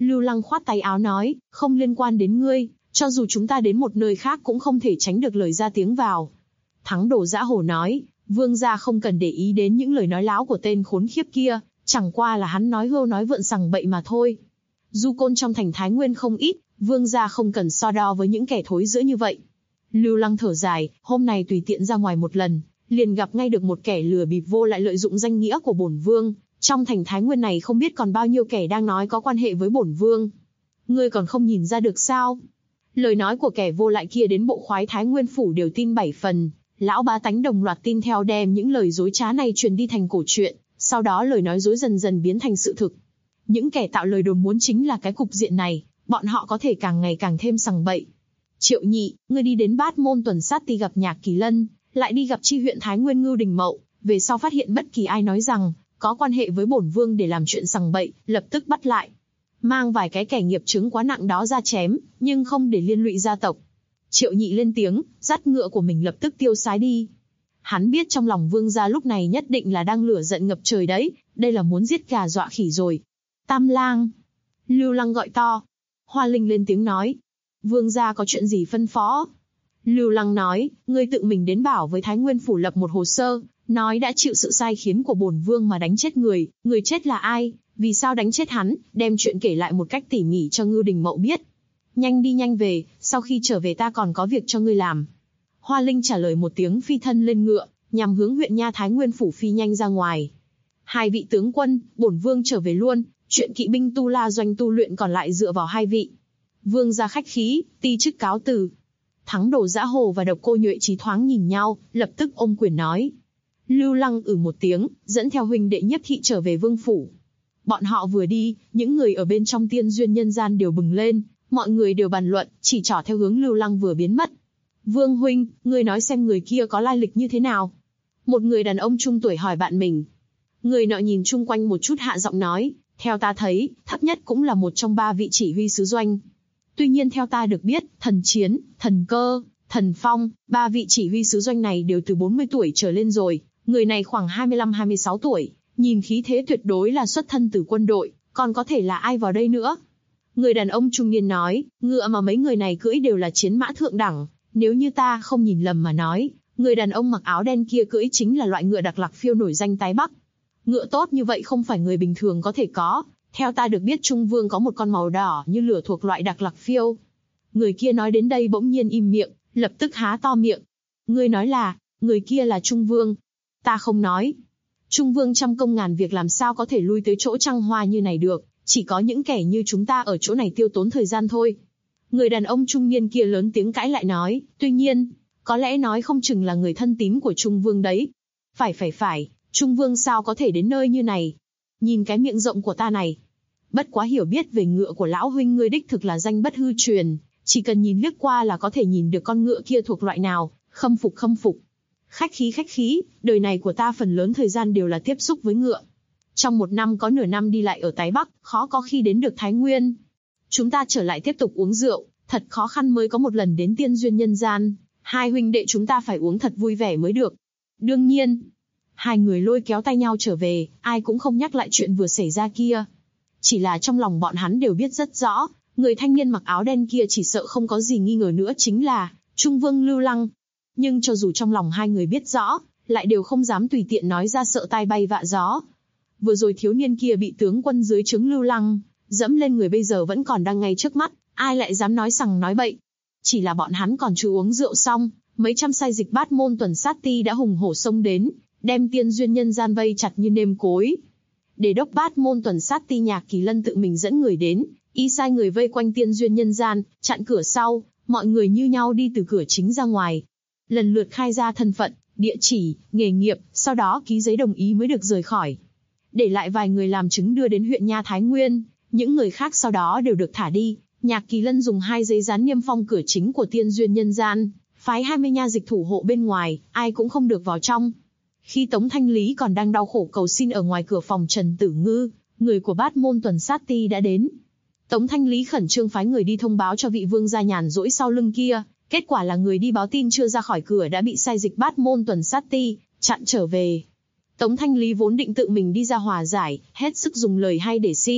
Lưu Lăng khoát tay áo nói, không liên quan đến ngươi, cho dù chúng ta đến một nơi khác cũng không thể tránh được lời ra tiếng vào. Thắng Đồ Dã Hổ nói, vương gia không cần để ý đến những lời nói láo của tên khốn khiếp kia, chẳng qua là hắn nói hưu nói vượn sằng bậy mà thôi. Du côn trong thành Thái Nguyên không ít, vương gia không cần so đo với những kẻ thối rữa như vậy. Lưu Lăng thở dài, hôm nay tùy tiện ra ngoài một lần, liền gặp ngay được một kẻ lừa bịp vô lại lợi dụng danh nghĩa của bổn vương. Trong thành Thái Nguyên này không biết còn bao nhiêu kẻ đang nói có quan hệ với bổn vương. Ngươi còn không nhìn ra được sao? Lời nói của kẻ vô lại kia đến bộ khoái Thái Nguyên phủ đều tin 7 phần, lão bá tánh đồng loạt tin theo, đem những lời dối trá này truyền đi thành cổ truyện, sau đó lời nói dối dần dần biến thành sự thực. Những kẻ tạo lời đồn muốn chính là cái cục diện này, bọn họ có thể càng ngày càng thêm sằng bậy. Triệu Nhị, ngươi đi đến Bát Môn Tuần Sát Ti gặp Nhạc Kỳ Lân, lại đi gặp chi huyện Thái Nguyên Ngưu Đình Mậu, về sau phát hiện bất kỳ ai nói rằng có quan hệ với bổn vương để làm chuyện sằng bậy, lập tức bắt lại. Mang vài cái kẻ nghiệp chướng quá nặng đó ra chém, nhưng không để liên lụy gia tộc. Triệu Nhị lên tiếng, dắt ngựa của mình lập tức tiêu sái đi. Hắn biết trong lòng vương gia lúc này nhất định là đang lửa giận ngập trời đấy, đây là muốn giết gà dọa khỉ rồi. Tam lang. Lưu Lăng gọi to. Hoa Linh lên tiếng nói. Vương gia có chuyện gì phân phó? Lưu Lăng nói, ngươi tự mình đến bảo với Thái Nguyên phủ lập một hồ sơ, nói đã chịu sự sai khiến của bổn vương mà đánh chết người, người chết là ai, vì sao đánh chết hắn, đem chuyện kể lại một cách tỉ mỉ cho Ngưu Đình Mậu biết. Nhanh đi nhanh về, sau khi trở về ta còn có việc cho ngươi làm. Hoa Linh trả lời một tiếng, phi thân lên ngựa, nhằm hướng huyện nha Thái Nguyên phủ phi nhanh ra ngoài. Hai vị tướng quân, bổn vương trở về luôn, chuyện kỵ binh tu la doanh tu luyện còn lại dựa vào hai vị. Vương gia khách khí, ti chức cáo từ. Thắng Đồ Dã Hổ và Độc Cô Nhuệ Chí thoáng nhìn nhau, lập tức ôm quyền nói. Lưu Lăng một tiếng, dẫn theo huynh đệ Nhiếp Thị trở về vương phủ. Bọn họ vừa đi, những người ở bên trong Tiên Duyên nhân gian đều bừng lên, mọi người đều bàn luận, chỉ trỏ theo hướng Lưu Lăng vừa biến mất. Vương huynh, ngươi nói xem người kia có lai lịch như thế nào? Một người đàn ông trung tuổi hỏi bạn mình. Người nọ nhìn chung quanh một chút hạ giọng nói, theo ta thấy, thấp nhất cũng là một trong 3 vị chỉ huy sứ doanh. Tuy nhiên theo ta được biết, Thần Chiến, Thần Cơ, Thần Phong, 3 vị chỉ huy sứ doanh này đều từ 40 tuổi trở lên rồi, người này khoảng 25-26 tuổi, nhìn khí thế tuyệt đối là xuất thân từ quân đội, còn có thể là ai vào đây nữa? Người đàn ông trung niên nói, ngựa mà mấy người này cưỡi đều là chiến mã thượng đẳng, nếu như ta không nhìn lầm mà nói, người đàn ông mặc áo đen kia cưỡi chính là loại ngựa Đặc Lạc Phiêu nổi danh Tái Bắc. Ngựa tốt như vậy không phải người bình thường có thể có, theo ta được biết Trung Vương có một con màu đỏ như lửa thuộc loại Đặc Lạc Phiêu. Người kia nói đến đây bỗng nhiên im miệng, lập tức há to miệng. Ngươi nói là, người kia là Trung Vương. Ta không nói. Trung Vương trăm công ngàn việc làm sao có thể lui tới chỗ trăng hoa như này được, chỉ có những kẻ như chúng ta ở chỗ này tiêu tốn thời gian thôi. Người đàn ông trung niên kia lớn tiếng cãi lại nói, tuy nhiên, có lẽ nói không chừng là người thân tín của Trung Vương đấy. Phải, Trung Vương sao có thể đến nơi như này? Nhìn cái miệng rộng của ta này. Bất quá hiểu biết về ngựa của lão huynh ngươi đích thực là danh bất hư truyền, chỉ cần nhìn lướt qua là có thể nhìn được con ngựa kia thuộc loại nào, khâm phục. Khách khí, đời này của ta phần lớn thời gian đều là tiếp xúc với ngựa. Trong một năm có nửa năm đi lại ở Tái Bắc, khó có khi đến được Thái Nguyên. Chúng ta trở lại tiếp tục uống rượu, thật khó khăn mới có một lần đến Tiên Duyên nhân gian, hai huynh đệ chúng ta phải uống thật vui vẻ mới được. Đương nhiên, hai người lôi kéo tay nhau trở về, ai cũng không nhắc lại chuyện vừa xảy ra kia. Chỉ là trong lòng bọn hắn đều biết rất rõ, người thanh niên mặc áo đen kia chỉ sợ không có gì nghi ngờ nữa chính là Trung Vương Lưu Lăng. Nhưng cho dù trong lòng hai người biết rõ, lại đều không dám tùy tiện nói ra sợ tai bay vạ gió. Vừa rồi thiếu niên kia bị tướng quân dưới trướng Lưu Lăng dẫm lên người bây giờ vẫn còn đang ngay trước mắt, ai lại dám nói sằng nói bậy. Chỉ là bọn hắn còn chưa uống rượu xong, mấy trăm sai dịch Bát Môn Tuần Sát Ti đã hùng hổ xông đến, đem Tiên Duyên nhân gian vây chặt như nêm cối. Để đốc Bát Môn Tuần Sát Ti Nhạc Kỳ Lân tự mình dẫn người đến, y sai người vây quanh Tiên Duyên nhân gian, chặn cửa sau, mọi người như nhau đi từ cửa chính ra ngoài. Lần lượt khai ra thân phận, địa chỉ, nghề nghiệp, sau đó ký giấy đồng ý mới được rời khỏi. Để lại vài người làm chứng đưa đến huyện nha Thái Nguyên, những người khác sau đó đều được thả đi. Nhạc Kỳ Lân dùng 2 giấy dán niêm phong cửa chính của Tiên Duyên nhân gian, phái 20 nha dịch thủ hộ bên ngoài, ai cũng không được vào trong. Khi Tống Thanh Lý còn đang đau khổ cầu xin ở ngoài cửa phòng Trần Tử Ngư, người của Bát Môn Tuần Sát Ti đã đến. Tống Thanh Lý khẩn trương phái người đi thông báo cho vị vương gia nhàn rỗi sau lưng kia, kết quả là người đi báo tin chưa ra khỏi cửa đã bị sai dịch Bát Môn Tuần Sát Ti chặn trở về. Tống Thanh Lý vốn định tự mình đi ra hòa giải, hết sức dùng lời hay để xin,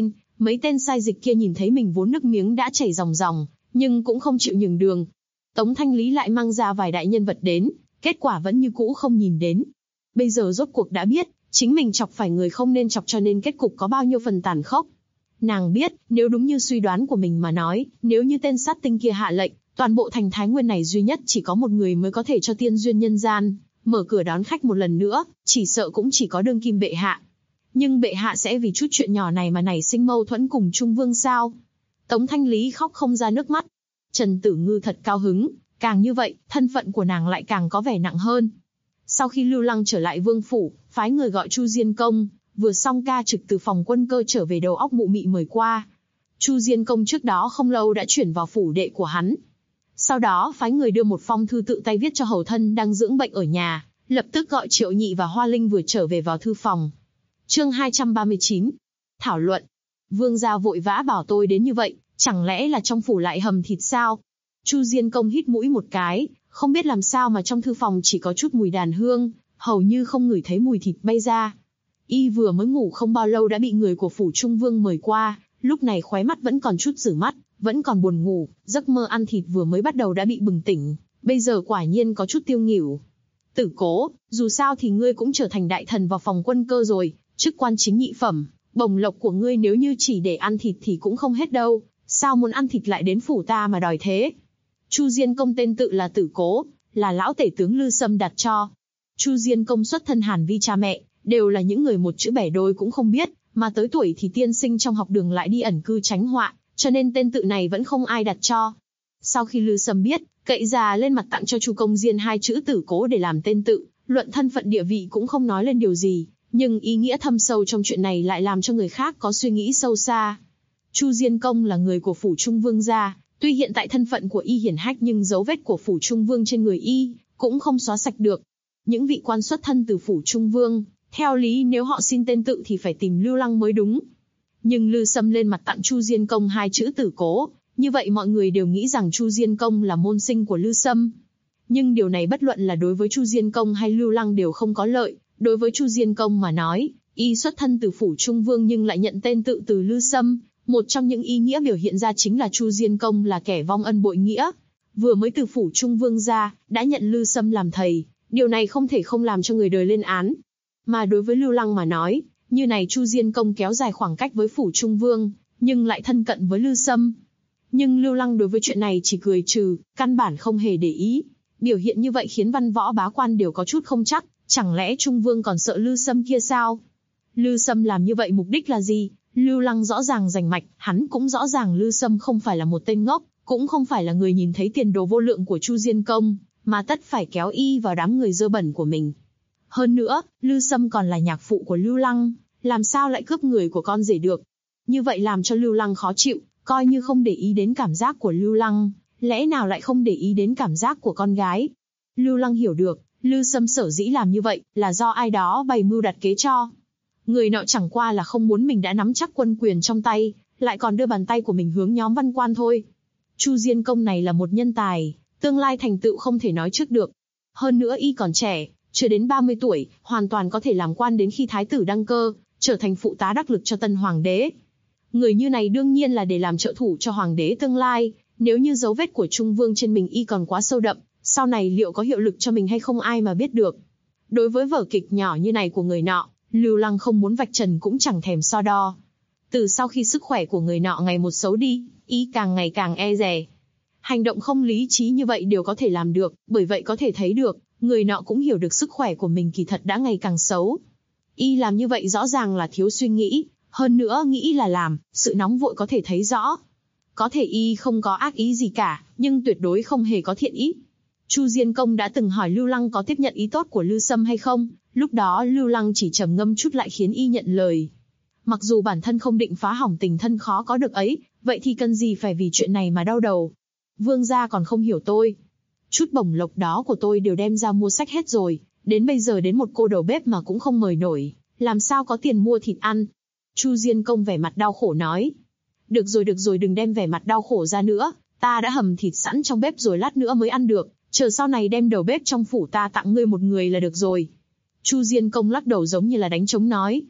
Mấy tên sai dịch kia nhìn thấy mình vốn nước miếng đã chảy ròng ròng, nhưng cũng không chịu nhường đường. Tống Thanh Lý lại mang ra vài đại nhân vật đến, kết quả vẫn như cũ không nhìn đến. Bây giờ rốt cuộc đã biết, chính mình chọc phải người không nên chọc cho nên kết cục có bao nhiêu phần tàn khốc. Nàng biết, nếu đúng như suy đoán của mình mà nói, nếu như tên sát tinh kia hạ lệnh, toàn bộ thành Thái Nguyên này duy nhất chỉ có một người mới có thể cho tiên duyên nhân gian mở cửa đón khách một lần nữa, chỉ sợ cũng chỉ có đương kim bệ hạ. Nhưng bệ hạ sẽ vì chút chuyện nhỏ này mà nảy sinh mâu thuẫn cùng Trung Vương sao? Tống Thanh Lý khóc không ra nước mắt. Trần Tử Ngư thật cao hứng, càng như vậy, thân phận của nàng lại càng có vẻ nặng hơn. Sau khi Lưu Lăng trở lại vương phủ, phái người gọi Chu Diên Công, vừa xong ca trực từ phòng quân cơ trở về đầu óc mụ mị mời qua. Chu Diên Công trước đó không lâu đã chuyển vào phủ đệ của hắn. Sau đó phái người đưa một phong thư tự tay viết cho hầu thân đang dưỡng bệnh ở nhà, lập tức gọi Triệu Nhị và Hoa Linh vừa trở về vào thư phòng. Chương 239. Thảo luận. Vương gia vội vã bảo tôi đến như vậy, chẳng lẽ là trong phủ lại hầm thịt sao? Chu Diên Công hít mũi một cái, không biết làm sao mà trong thư phòng chỉ có chút mùi đàn hương, hầu như không ngửi thấy mùi thịt bay ra. Y vừa mới ngủ không bao lâu đã bị người của phủ Trung Vương mời qua, lúc này khóe mắt vẫn còn chút rử mắt, vẫn còn buồn ngủ, giấc mơ ăn thịt vừa mới bắt đầu đã bị bừng tỉnh, bây giờ quả nhiên có chút tiêu nghỉu. Tử Cố, dù sao thì ngươi cũng trở thành đại thần vào phòng quân cơ rồi, chức quan chính nhị phẩm, bổng lộc của ngươi nếu như chỉ để ăn thịt thì cũng không hết đâu, sao muốn ăn thịt lại đến phủ ta mà đòi thế? Chu Diên Công tên tự là Tử Cố, là lão tể tướng Lư Sâm đặt cho. Chu Diên Công xuất thân Hàn Vi cha mẹ, đều là những người một chữ bẻ đôi cũng không biết, mà tới tuổi thì tiên sinh trong học đường lại đi ẩn cư tránh họa, cho nên tên tự này vẫn không ai đặt cho. Sau khi Lư Sâm biết, cậy già lên mặt tặng cho Chu Công Diên hai chữ Tử Cố để làm tên tự, luận thân phận địa vị cũng không nói lên điều gì, nhưng ý nghĩa thâm sâu trong chuyện này lại làm cho người khác có suy nghĩ sâu xa. Chu Diên Công là người của phủ Trung Vương gia, tuy hiện tại thân phận của y hiển hách nhưng dấu vết của phủ Trung Vương trên người y cũng không xóa sạch được. Những vị quan xuất thân từ phủ Trung Vương, theo lý nếu họ xin tên tự thì phải tìm Lưu Lăng mới đúng. Nhưng Lư Sâm lên mặt tặng Chu Diên Công hai chữ Tử Cố, như vậy mọi người đều nghĩ rằng Chu Diên Công là môn sinh của Lư Sâm. Nhưng điều này bất luận là đối với Chu Diên Công hay Lưu Lăng đều không có lợi. Đối với Chu Diên Công mà nói, y xuất thân từ phủ Trung Vương nhưng lại nhận tên tự từ Lư Sâm, một trong những ý nghĩa biểu hiện ra chính là Chu Diên Công là kẻ vong ân bội nghĩa. Vừa mới từ phủ Trung Vương ra, đã nhận Lư Sâm làm thầy, điều này không thể không làm cho người đời lên án. Mà đối với Lưu Lăng mà nói, như này Chu Diên Công kéo dài khoảng cách với phủ Trung Vương, nhưng lại thân cận với Lư Sâm. Nhưng Lưu Lăng đối với chuyện này chỉ cười trừ, căn bản không hề để ý. Biểu hiện như vậy khiến văn võ bá quan đều có chút không chắc, chẳng lẽ Trung Vương còn sợ Lư Sâm kia sao? Lư Sâm làm như vậy mục đích là gì? Lưu Lăng rõ ràng rành mạch, hắn cũng rõ ràng Lư Sâm không phải là một tên ngốc, cũng không phải là người nhìn thấy tiền đồ vô lượng của Chu Diên Công, mà tất phải kéo y vào đám người dơ bẩn của mình. Hơn nữa, Lư Sâm còn là nhạc phụ của Lưu Lăng, làm sao lại cướp người của con rể được? Như vậy làm cho Lưu Lăng khó chịu, coi như không để ý đến cảm giác của Lưu Lăng, lẽ nào lại không để ý đến cảm giác của con gái? Lưu Lăng hiểu được, Lư Sâm sở dĩ làm như vậy là do ai đó bày mưu đặt kế cho. Người nọ chẳng qua là không muốn mình đã nắm chắc quân quyền trong tay, lại còn đưa bàn tay của mình hướng nhóm văn quan thôi. Chu Diên Công này là một nhân tài, tương lai thành tựu không thể nói trước được. Hơn nữa y còn trẻ, chưa đến 30 tuổi, hoàn toàn có thể làm quan đến khi thái tử đăng cơ, trở thành phụ tá đắc lực cho tân hoàng đế. Người như này đương nhiên là để làm trợ thủ cho hoàng đế tương lai, nếu như dấu vết của Trung Vương trên mình y còn quá sâu đậm, sau này liệu có hiệu lực cho mình hay không ai mà biết được. Đối với vở kịch nhỏ như này của người nọ, Lưu Lăng không muốn vạch trần cũng chẳng thèm so đo. Từ sau khi sức khỏe của người nọ ngày một xấu đi, y càng ngày càng e dè. Hành động không lý trí như vậy đều có thể làm được, bởi vậy có thể thấy được, người nọ cũng hiểu được sức khỏe của mình kỳ thật đã ngày càng xấu. Y làm như vậy rõ ràng là thiếu suy nghĩ, hơn nữa nghĩ là làm, sự nóng vội có thể thấy rõ. Có thể y không có ác ý gì cả, nhưng tuyệt đối không hề có thiện ý. Chu Diên Công đã từng hỏi Lưu Lăng có tiếp nhận ý tốt của Lư Sâm hay không, lúc đó Lưu Lăng chỉ trầm ngâm chút lại khiến y nhận lời. Mặc dù bản thân không định phá hỏng tình thân khó có được ấy, vậy thì cần gì phải vì chuyện này mà đau đầu. Vương gia còn không hiểu tôi. Chút bổng lộc đó của tôi đều đem ra mua sách hết rồi, đến bây giờ đến một cô đầu bếp mà cũng không mời nổi, làm sao có tiền mua thịt ăn. Chu Diên Công vẻ mặt đau khổ nói. Được rồi đừng đem vẻ mặt đau khổ ra nữa, ta đã hầm thịt sẵn trong bếp rồi lát nữa mới ăn được, chờ sau này đem đầu bếp trong phủ ta tặng ngươi một người là được rồi. Chu Diên Công lắc đầu giống như là đánh trống nói.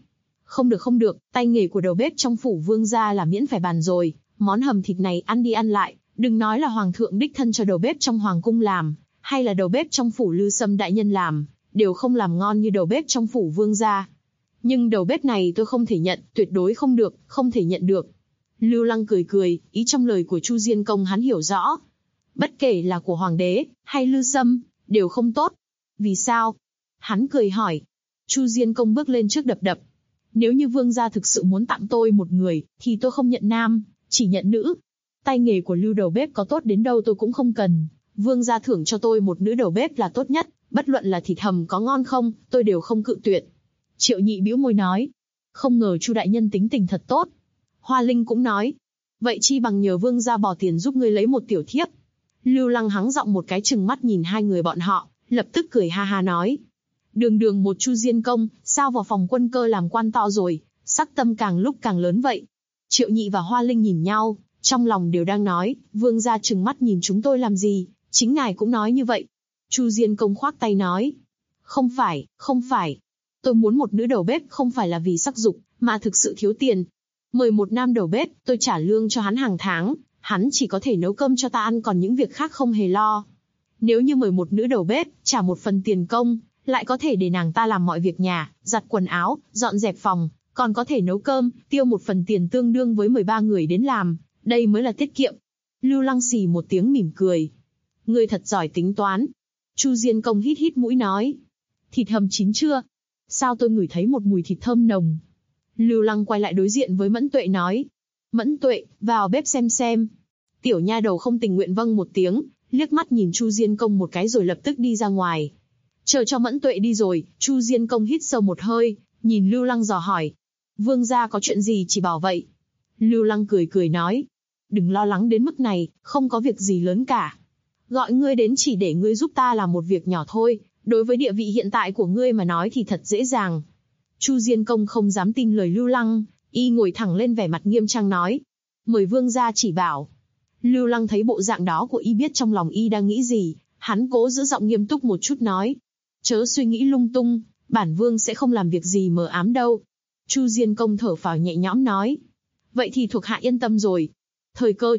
Không được không được, tay nghề của đầu bếp trong phủ vương gia là miễn phải bàn rồi, món hầm thịt này ăn đi ăn lại, đừng nói là hoàng thượng đích thân cho đầu bếp trong hoàng cung làm, hay là đầu bếp trong phủ Lư Sâm đại nhân làm, đều không làm ngon như đầu bếp trong phủ vương gia. Nhưng đầu bếp này tôi không thể nhận, tuyệt đối không được, không thể nhận được. Lưu Lăng cười cười, ý trong lời của Chu Diên Công hắn hiểu rõ. Bất kể là của hoàng đế, hay Lư Sâm, đều không tốt. Vì sao? Hắn cười hỏi. Chu Diên Công bước lên trước đập đập. Nếu như vương gia thực sự muốn tặng tôi một người, thì tôi không nhận nam, chỉ nhận nữ. Tay nghề của Lưu đầu bếp có tốt đến đâu tôi cũng không cần. Vương gia thưởng cho tôi một nữ đầu bếp là tốt nhất, bất luận là thịt hầm có ngon không, tôi đều không cự tuyệt. Triệu Nhị bĩu môi nói. Không ngờ Chu đại nhân tính tình thật tốt. Hoa Linh cũng nói. Vậy chi bằng nhờ vương gia bỏ tiền giúp ngươi lấy một tiểu thiếp. Lưu Lăng hắng giọng một cái trừng mắt nhìn hai người bọn họ, lập tức cười ha ha nói. Đường đường một Chu Diên Công, sao vào phòng quân cơ làm quan to rồi, sắc tâm càng lúc càng lớn vậy. Triệu Nhị và Hoa Linh nhìn nhau, trong lòng đều đang nói, vương gia trừng mắt nhìn chúng tôi làm gì, chính ngài cũng nói như vậy. Chu Diên Công khoác tay nói. Không phải, không phải. Tôi muốn một nữ đầu bếp không phải là vì sắc dục, mà thực sự thiếu tiền. Mời một nam đầu bếp, tôi trả lương cho hắn hàng tháng, hắn chỉ có thể nấu cơm cho ta ăn còn những việc khác không hề lo. Nếu như mời một nữ đầu bếp, trả một phần tiền công, lại có thể để nàng ta làm mọi việc nhà, giặt quần áo, dọn dẹp phòng, còn có thể nấu cơm, tiêu một phần tiền tương đương với 13 người đến làm, đây mới là tiết kiệm. Lưu Lăng xì một tiếng mỉm cười. Ngươi thật giỏi tính toán. Chu Diên Công hít hít mũi nói. Thịt hầm chín chưa? Sao tôi ngửi thấy một mùi thịt thơm nồng? Lưu Lăng quay lại đối diện với Mẫn Tuệ nói. Mẫn Tuệ, vào bếp xem. Tiểu nha đầu không tình nguyện vâng một tiếng, liếc mắt nhìn Chu Diên Công một cái rồi lập tức đi ra ngoài. Chờ cho Mẫn Tuệ đi rồi, Chu Diên Công hít sâu một hơi, nhìn Lưu Lăng dò hỏi. Vương gia có chuyện gì chỉ bảo vậy? Lưu Lăng cười cười nói. Đừng lo lắng đến mức này, không có việc gì lớn cả. Gọi ngươi đến chỉ để ngươi giúp ta làm một việc nhỏ thôi, đối với địa vị hiện tại của ngươi mà nói thì thật dễ dàng. Chu Diên Công không dám tin lời Lưu Lăng, y ngồi thẳng lên vẻ mặt nghiêm trang nói. Mời vương gia chỉ bảo. Lưu Lăng thấy bộ dạng đó của y biết trong lòng y đang nghĩ gì, hắn cố giữ giọng nghiêm túc một chút nói. Chớ suy nghĩ lung tung, bản vương sẽ không làm việc gì mờ ám đâu. Chu Diên Công thở phào nhẹ nhõm nói. Vậy thì thuộc hạ yên tâm rồi. Thời cơ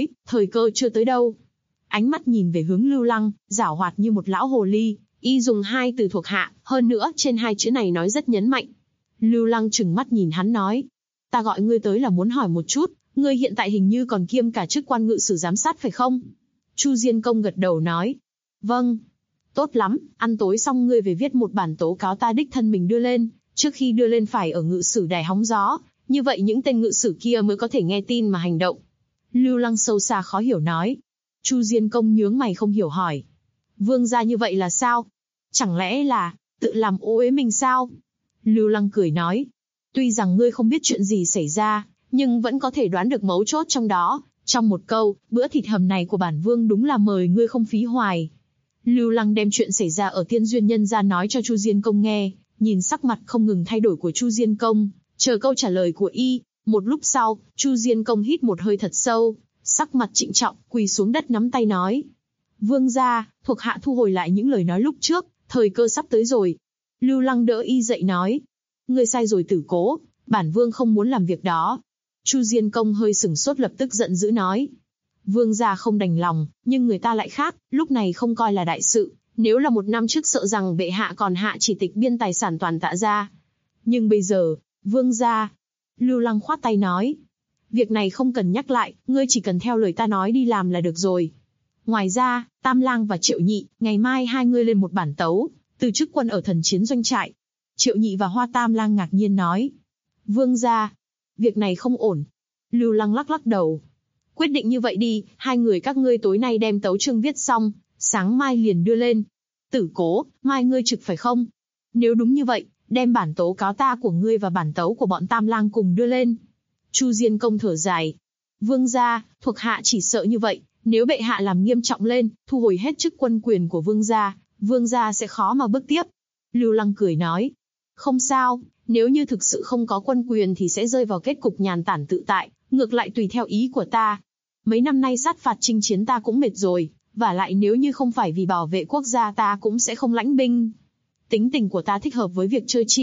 chưa tới đâu. Ánh mắt nhìn về hướng Lưu Lăng, giảo hoạt như một lão hồ ly, y dùng hai từ thuộc hạ, hơn nữa trên hai chữ này nói rất nhấn mạnh. Lưu Lăng trừng mắt nhìn hắn nói. Ta gọi ngươi tới là muốn hỏi một chút, ngươi hiện tại hình như còn kiêm cả chức quan ngự sử giám sát phải không? Chu Diên Công gật đầu nói. Vâng. Tốt lắm, ăn tối xong ngươi về viết một bản tố cáo ta đích thân mình đưa lên, trước khi đưa lên phải ở ngự sử đài hóng gió, như vậy những tên ngự sử kia mới có thể nghe tin mà hành động. Lưu Lăng sâu xa khó hiểu nói. Chu Diên Công nhướng mày không hiểu hỏi. Vương gia như vậy là sao? Chẳng lẽ là tự làm ô uế mình sao? Lưu Lăng cười nói. Tuy rằng ngươi không biết chuyện gì xảy ra, nhưng vẫn có thể đoán được mấu chốt trong đó. Trong một câu, bữa thịt hầm này của bản vương đúng là mời ngươi không phí hoài. Lưu Lăng đem chuyện xảy ra ở Tiên Duyên Nhân Gian nói cho Chu Diên Công nghe, nhìn sắc mặt không ngừng thay đổi của Chu Diên Công, chờ câu trả lời của y. Một lúc sau, Chu Diên Công hít một hơi thật sâu, sắc mặt trịnh trọng, quỳ xuống đất nắm tay nói. Vương gia, thuộc hạ thu hồi lại những lời nói lúc trước, thời cơ sắp tới rồi. Lưu Lăng đỡ y dậy nói. Ngươi sai rồi Tử Cố, bản vương không muốn làm việc đó. Chu Diên Công hơi sửng sốt lập tức giận dữ nói. Vương gia không đành lòng, nhưng người ta lại khác, lúc này không coi là đại sự. Nếu là 1 năm trước sợ rằng bệ hạ còn hạ chỉ tịch biên tài sản toàn Tạ gia. Nhưng bây giờ, vương gia. Lưu Lăng khoát tay nói. Việc này không cần nhắc lại, ngươi chỉ cần theo lời ta nói đi làm là được rồi. Ngoài ra, Tam Lang và Triệu Nhị, ngày mai hai ngươi lên một bản tấu, từ chức quân ở Thần Chiến Doanh trại. Triệu Nhị và Hoa Tam Lang ngạc nhiên nói. Vương gia, việc này không ổn. Lưu Lăng lắc lắc đầu. Quyết định như vậy đi, hai người các ngươi tối nay đem tấu chương viết xong, sáng mai liền đưa lên. Tử Cố, mai ngươi trực phải không? Nếu đúng như vậy, đem bản tố cáo ta của ngươi và bản tấu của bọn Tam Lang cùng đưa lên. Chu Diên Công thở dài. Vương gia, thuộc hạ chỉ sợ như vậy, nếu bệ hạ làm nghiêm trọng lên, thu hồi hết chức quân quyền của vương gia sẽ khó mà bước tiếp. Lưu Lăng cười nói. Không sao, nếu như thực sự không có quân quyền thì sẽ rơi vào kết cục nhàn tản tự tại, ngược lại tùy theo ý của ta. Mấy năm nay sát phạt chinh chiến ta cũng mệt rồi, vả lại nếu như không phải vì bảo vệ quốc gia ta cũng sẽ không lãnh binh. Tính tình của ta thích hợp với việc chơi chim,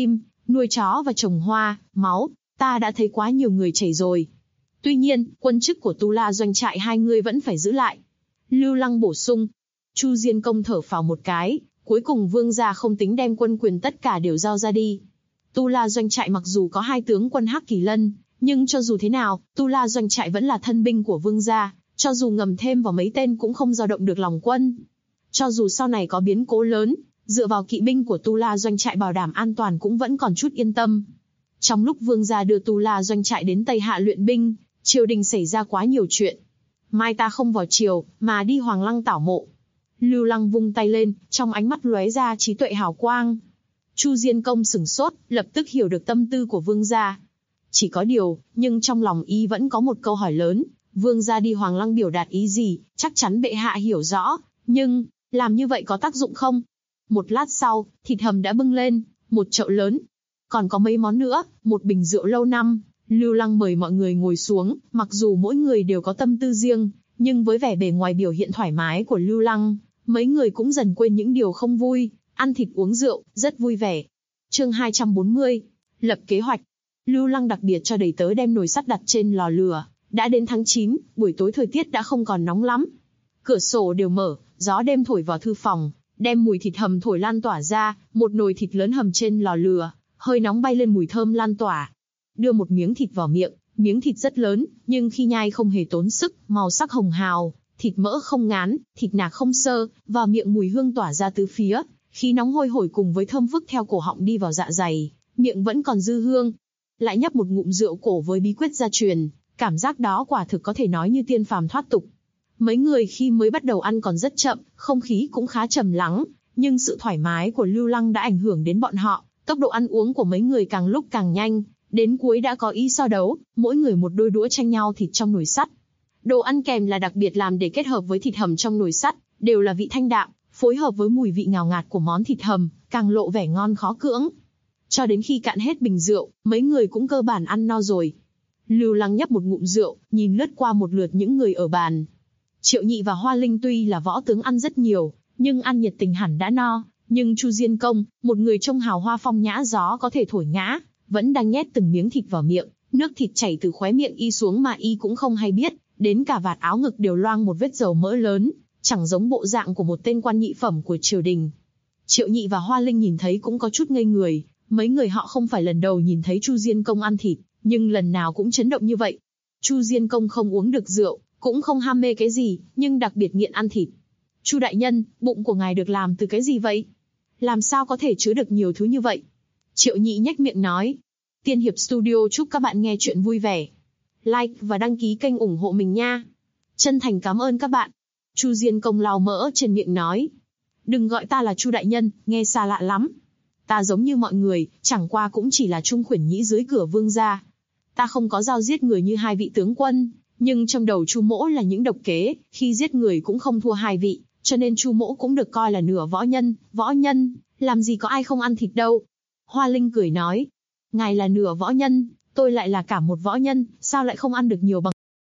nuôi chó và trồng hoa, máu, ta đã thấy quá nhiều người chảy rồi. Tuy nhiên, quân chức của Tu La doanh trại hai người vẫn phải giữ lại. Lưu Lăng bổ sung. Chu Diên Công thở phào một cái, cuối cùng vương gia không tính đem quân quyền tất cả đều giao ra đi. Tu La doanh trại mặc dù có 2 tướng quân Hắc Kỳ Lân, nhưng cho dù thế nào, Tu La doanh trại vẫn là thân binh của vương gia, cho dù ngầm thêm vào mấy tên cũng không dao động được lòng quân. Cho dù sau này có biến cố lớn, dựa vào kỵ binh của Tu La doanh trại bảo đảm an toàn cũng vẫn còn chút yên tâm. Trong lúc vương gia đưa Tu La doanh trại đến Tây Hạ luyện binh, triều đình xảy ra quá nhiều chuyện. Mai ta không vào triều, mà đi Hoàng Lăng tảo mộ. Lưu Lăng vung tay lên, trong ánh mắt lóe ra trí tuệ hào quang. Chu Diên Công sửng sốt, lập tức hiểu được tâm tư của vương gia. Chỉ có điều, nhưng trong lòng y vẫn có một câu hỏi lớn, vương gia đi Hoàng Lăng biểu đạt ý gì, chắc chắn bệ hạ hiểu rõ, nhưng, làm như vậy có tác dụng không? Một lát sau, thịt hầm đã bưng lên, một chậu lớn. Còn có mấy món nữa, một bình rượu lâu năm. Lưu Lăng mời mọi người ngồi xuống, mặc dù mỗi người đều có tâm tư riêng, nhưng với vẻ bề ngoài biểu hiện thoải mái của Lưu Lăng, mấy người cũng dần quên những điều không vui, ăn thịt uống rượu, rất vui vẻ. Chương 240, lập kế hoạch. Lưu Lăng đặc biệt cho đầy tớ đem nồi sắt đặt trên lò lửa. Đã đến tháng 9, buổi tối thời tiết đã không còn nóng lắm. Cửa sổ đều mở, gió đêm thổi vào thư phòng, đem mùi thịt hầm thổi lan tỏa ra, một nồi thịt lớn hầm trên lò lửa, hơi nóng bay lên mùi thơm lan tỏa. Đưa một miếng thịt vào miệng, miếng thịt rất lớn, nhưng khi nhai không hề tốn sức, màu sắc hồng hào, thịt mỡ không ngán, thịt nạc không xơ, vào miệng mùi hương tỏa ra tứ phía, khí nóng hôi hổi cùng với thơm phức theo cổ họng đi vào dạ dày, miệng vẫn còn dư hương. Lại nhấp một ngụm rượu cổ với bí quyết gia truyền, cảm giác đó quả thực có thể nói như tiên phàm thoát tục. Mấy người khi mới bắt đầu ăn còn rất chậm, không khí cũng khá trầm lắng, nhưng sự thoải mái của Lưu Lăng đã ảnh hưởng đến bọn họ, tốc độ ăn uống của mấy người càng lúc càng nhanh, đến cuối đã có ý so đấu, mỗi người một đôi đũa tranh nhau thịt trong nồi sắt. Đồ ăn kèm là đặc biệt làm để kết hợp với thịt hầm trong nồi sắt, đều là vị thanh đạm, phối hợp với mùi vị ngào ngạt của món thịt hầm, càng lộ vẻ ngon khó cưỡng. Cho đến khi cạn hết bình rượu, mấy người cũng cơ bản ăn no rồi. Lưu Lăng nhấp một ngụm rượu, nhìn lướt qua một lượt những người ở bàn. Triệu Nhị và Hoa Linh tuy là võ tướng ăn rất nhiều, nhưng ăn nhiệt tình hẳn đã no. Nhưng Chu Diên Công, một người trông hào hoa phong nhã gió có thể thổi ngã, vẫn đang nhét từng miếng thịt vào miệng, nước thịt chảy từ khóe miệng y xuống mà y cũng không hay biết, đến cả vạt áo ngực đều loang một vết dầu mỡ lớn, chẳng giống bộ dạng của một tên quan nhị phẩm của triều đình. Triệu Nhị và Hoa Linh nhìn thấy cũng có chút ngây người, mấy người họ không phải lần đầu nhìn thấy Chu Diên Công ăn thịt, nhưng lần nào cũng chấn động như vậy. Chu Diên Công không uống được rượu, cũng không ham mê cái gì, nhưng đặc biệt nghiện ăn thịt. Chu đại nhân, bụng của ngài được làm từ cái gì vậy? Làm sao có thể chứa được nhiều thứ như vậy? Triệu Nhị nhếch miệng nói. Tiên Hiệp Studio chúc các bạn nghe chuyện vui vẻ. Like và đăng ký kênh ủng hộ mình nha. Chân thành cảm ơn các bạn. Chu Diên Công lau mỡ trên miệng nói. Đừng gọi ta là Chu đại nhân, nghe xa lạ lắm. Ta giống như mọi người, chẳng qua cũng chỉ là trung khuyển nhĩ dưới cửa vương gia. Ta không có dao giết người như hai vị tướng quân, nhưng trong đầu Chu mỗ là những độc kế, khi giết người cũng không thua hai vị, cho nên Chu mỗ cũng được coi là nửa võ nhân. Võ nhân, làm gì có ai không ăn thịt đâu. Hoa Linh cười nói. Ngài là nửa võ nhân, tôi lại là cả một võ nhân, sao lại không ăn được nhiều bằng.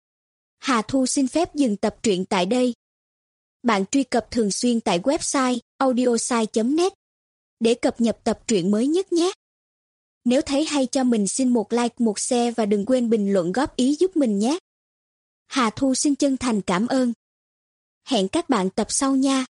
Hà Thu xin phép dừng tập truyện tại đây. Bạn truy cập thường xuyên tại website audiosai.net để cập nhật tập truyện mới nhất nhé. Nếu thấy hay cho mình xin một like, một share và đừng quên bình luận góp ý giúp mình nhé. Hà Thu xin chân thành cảm ơn. Hẹn các bạn tập sau nha.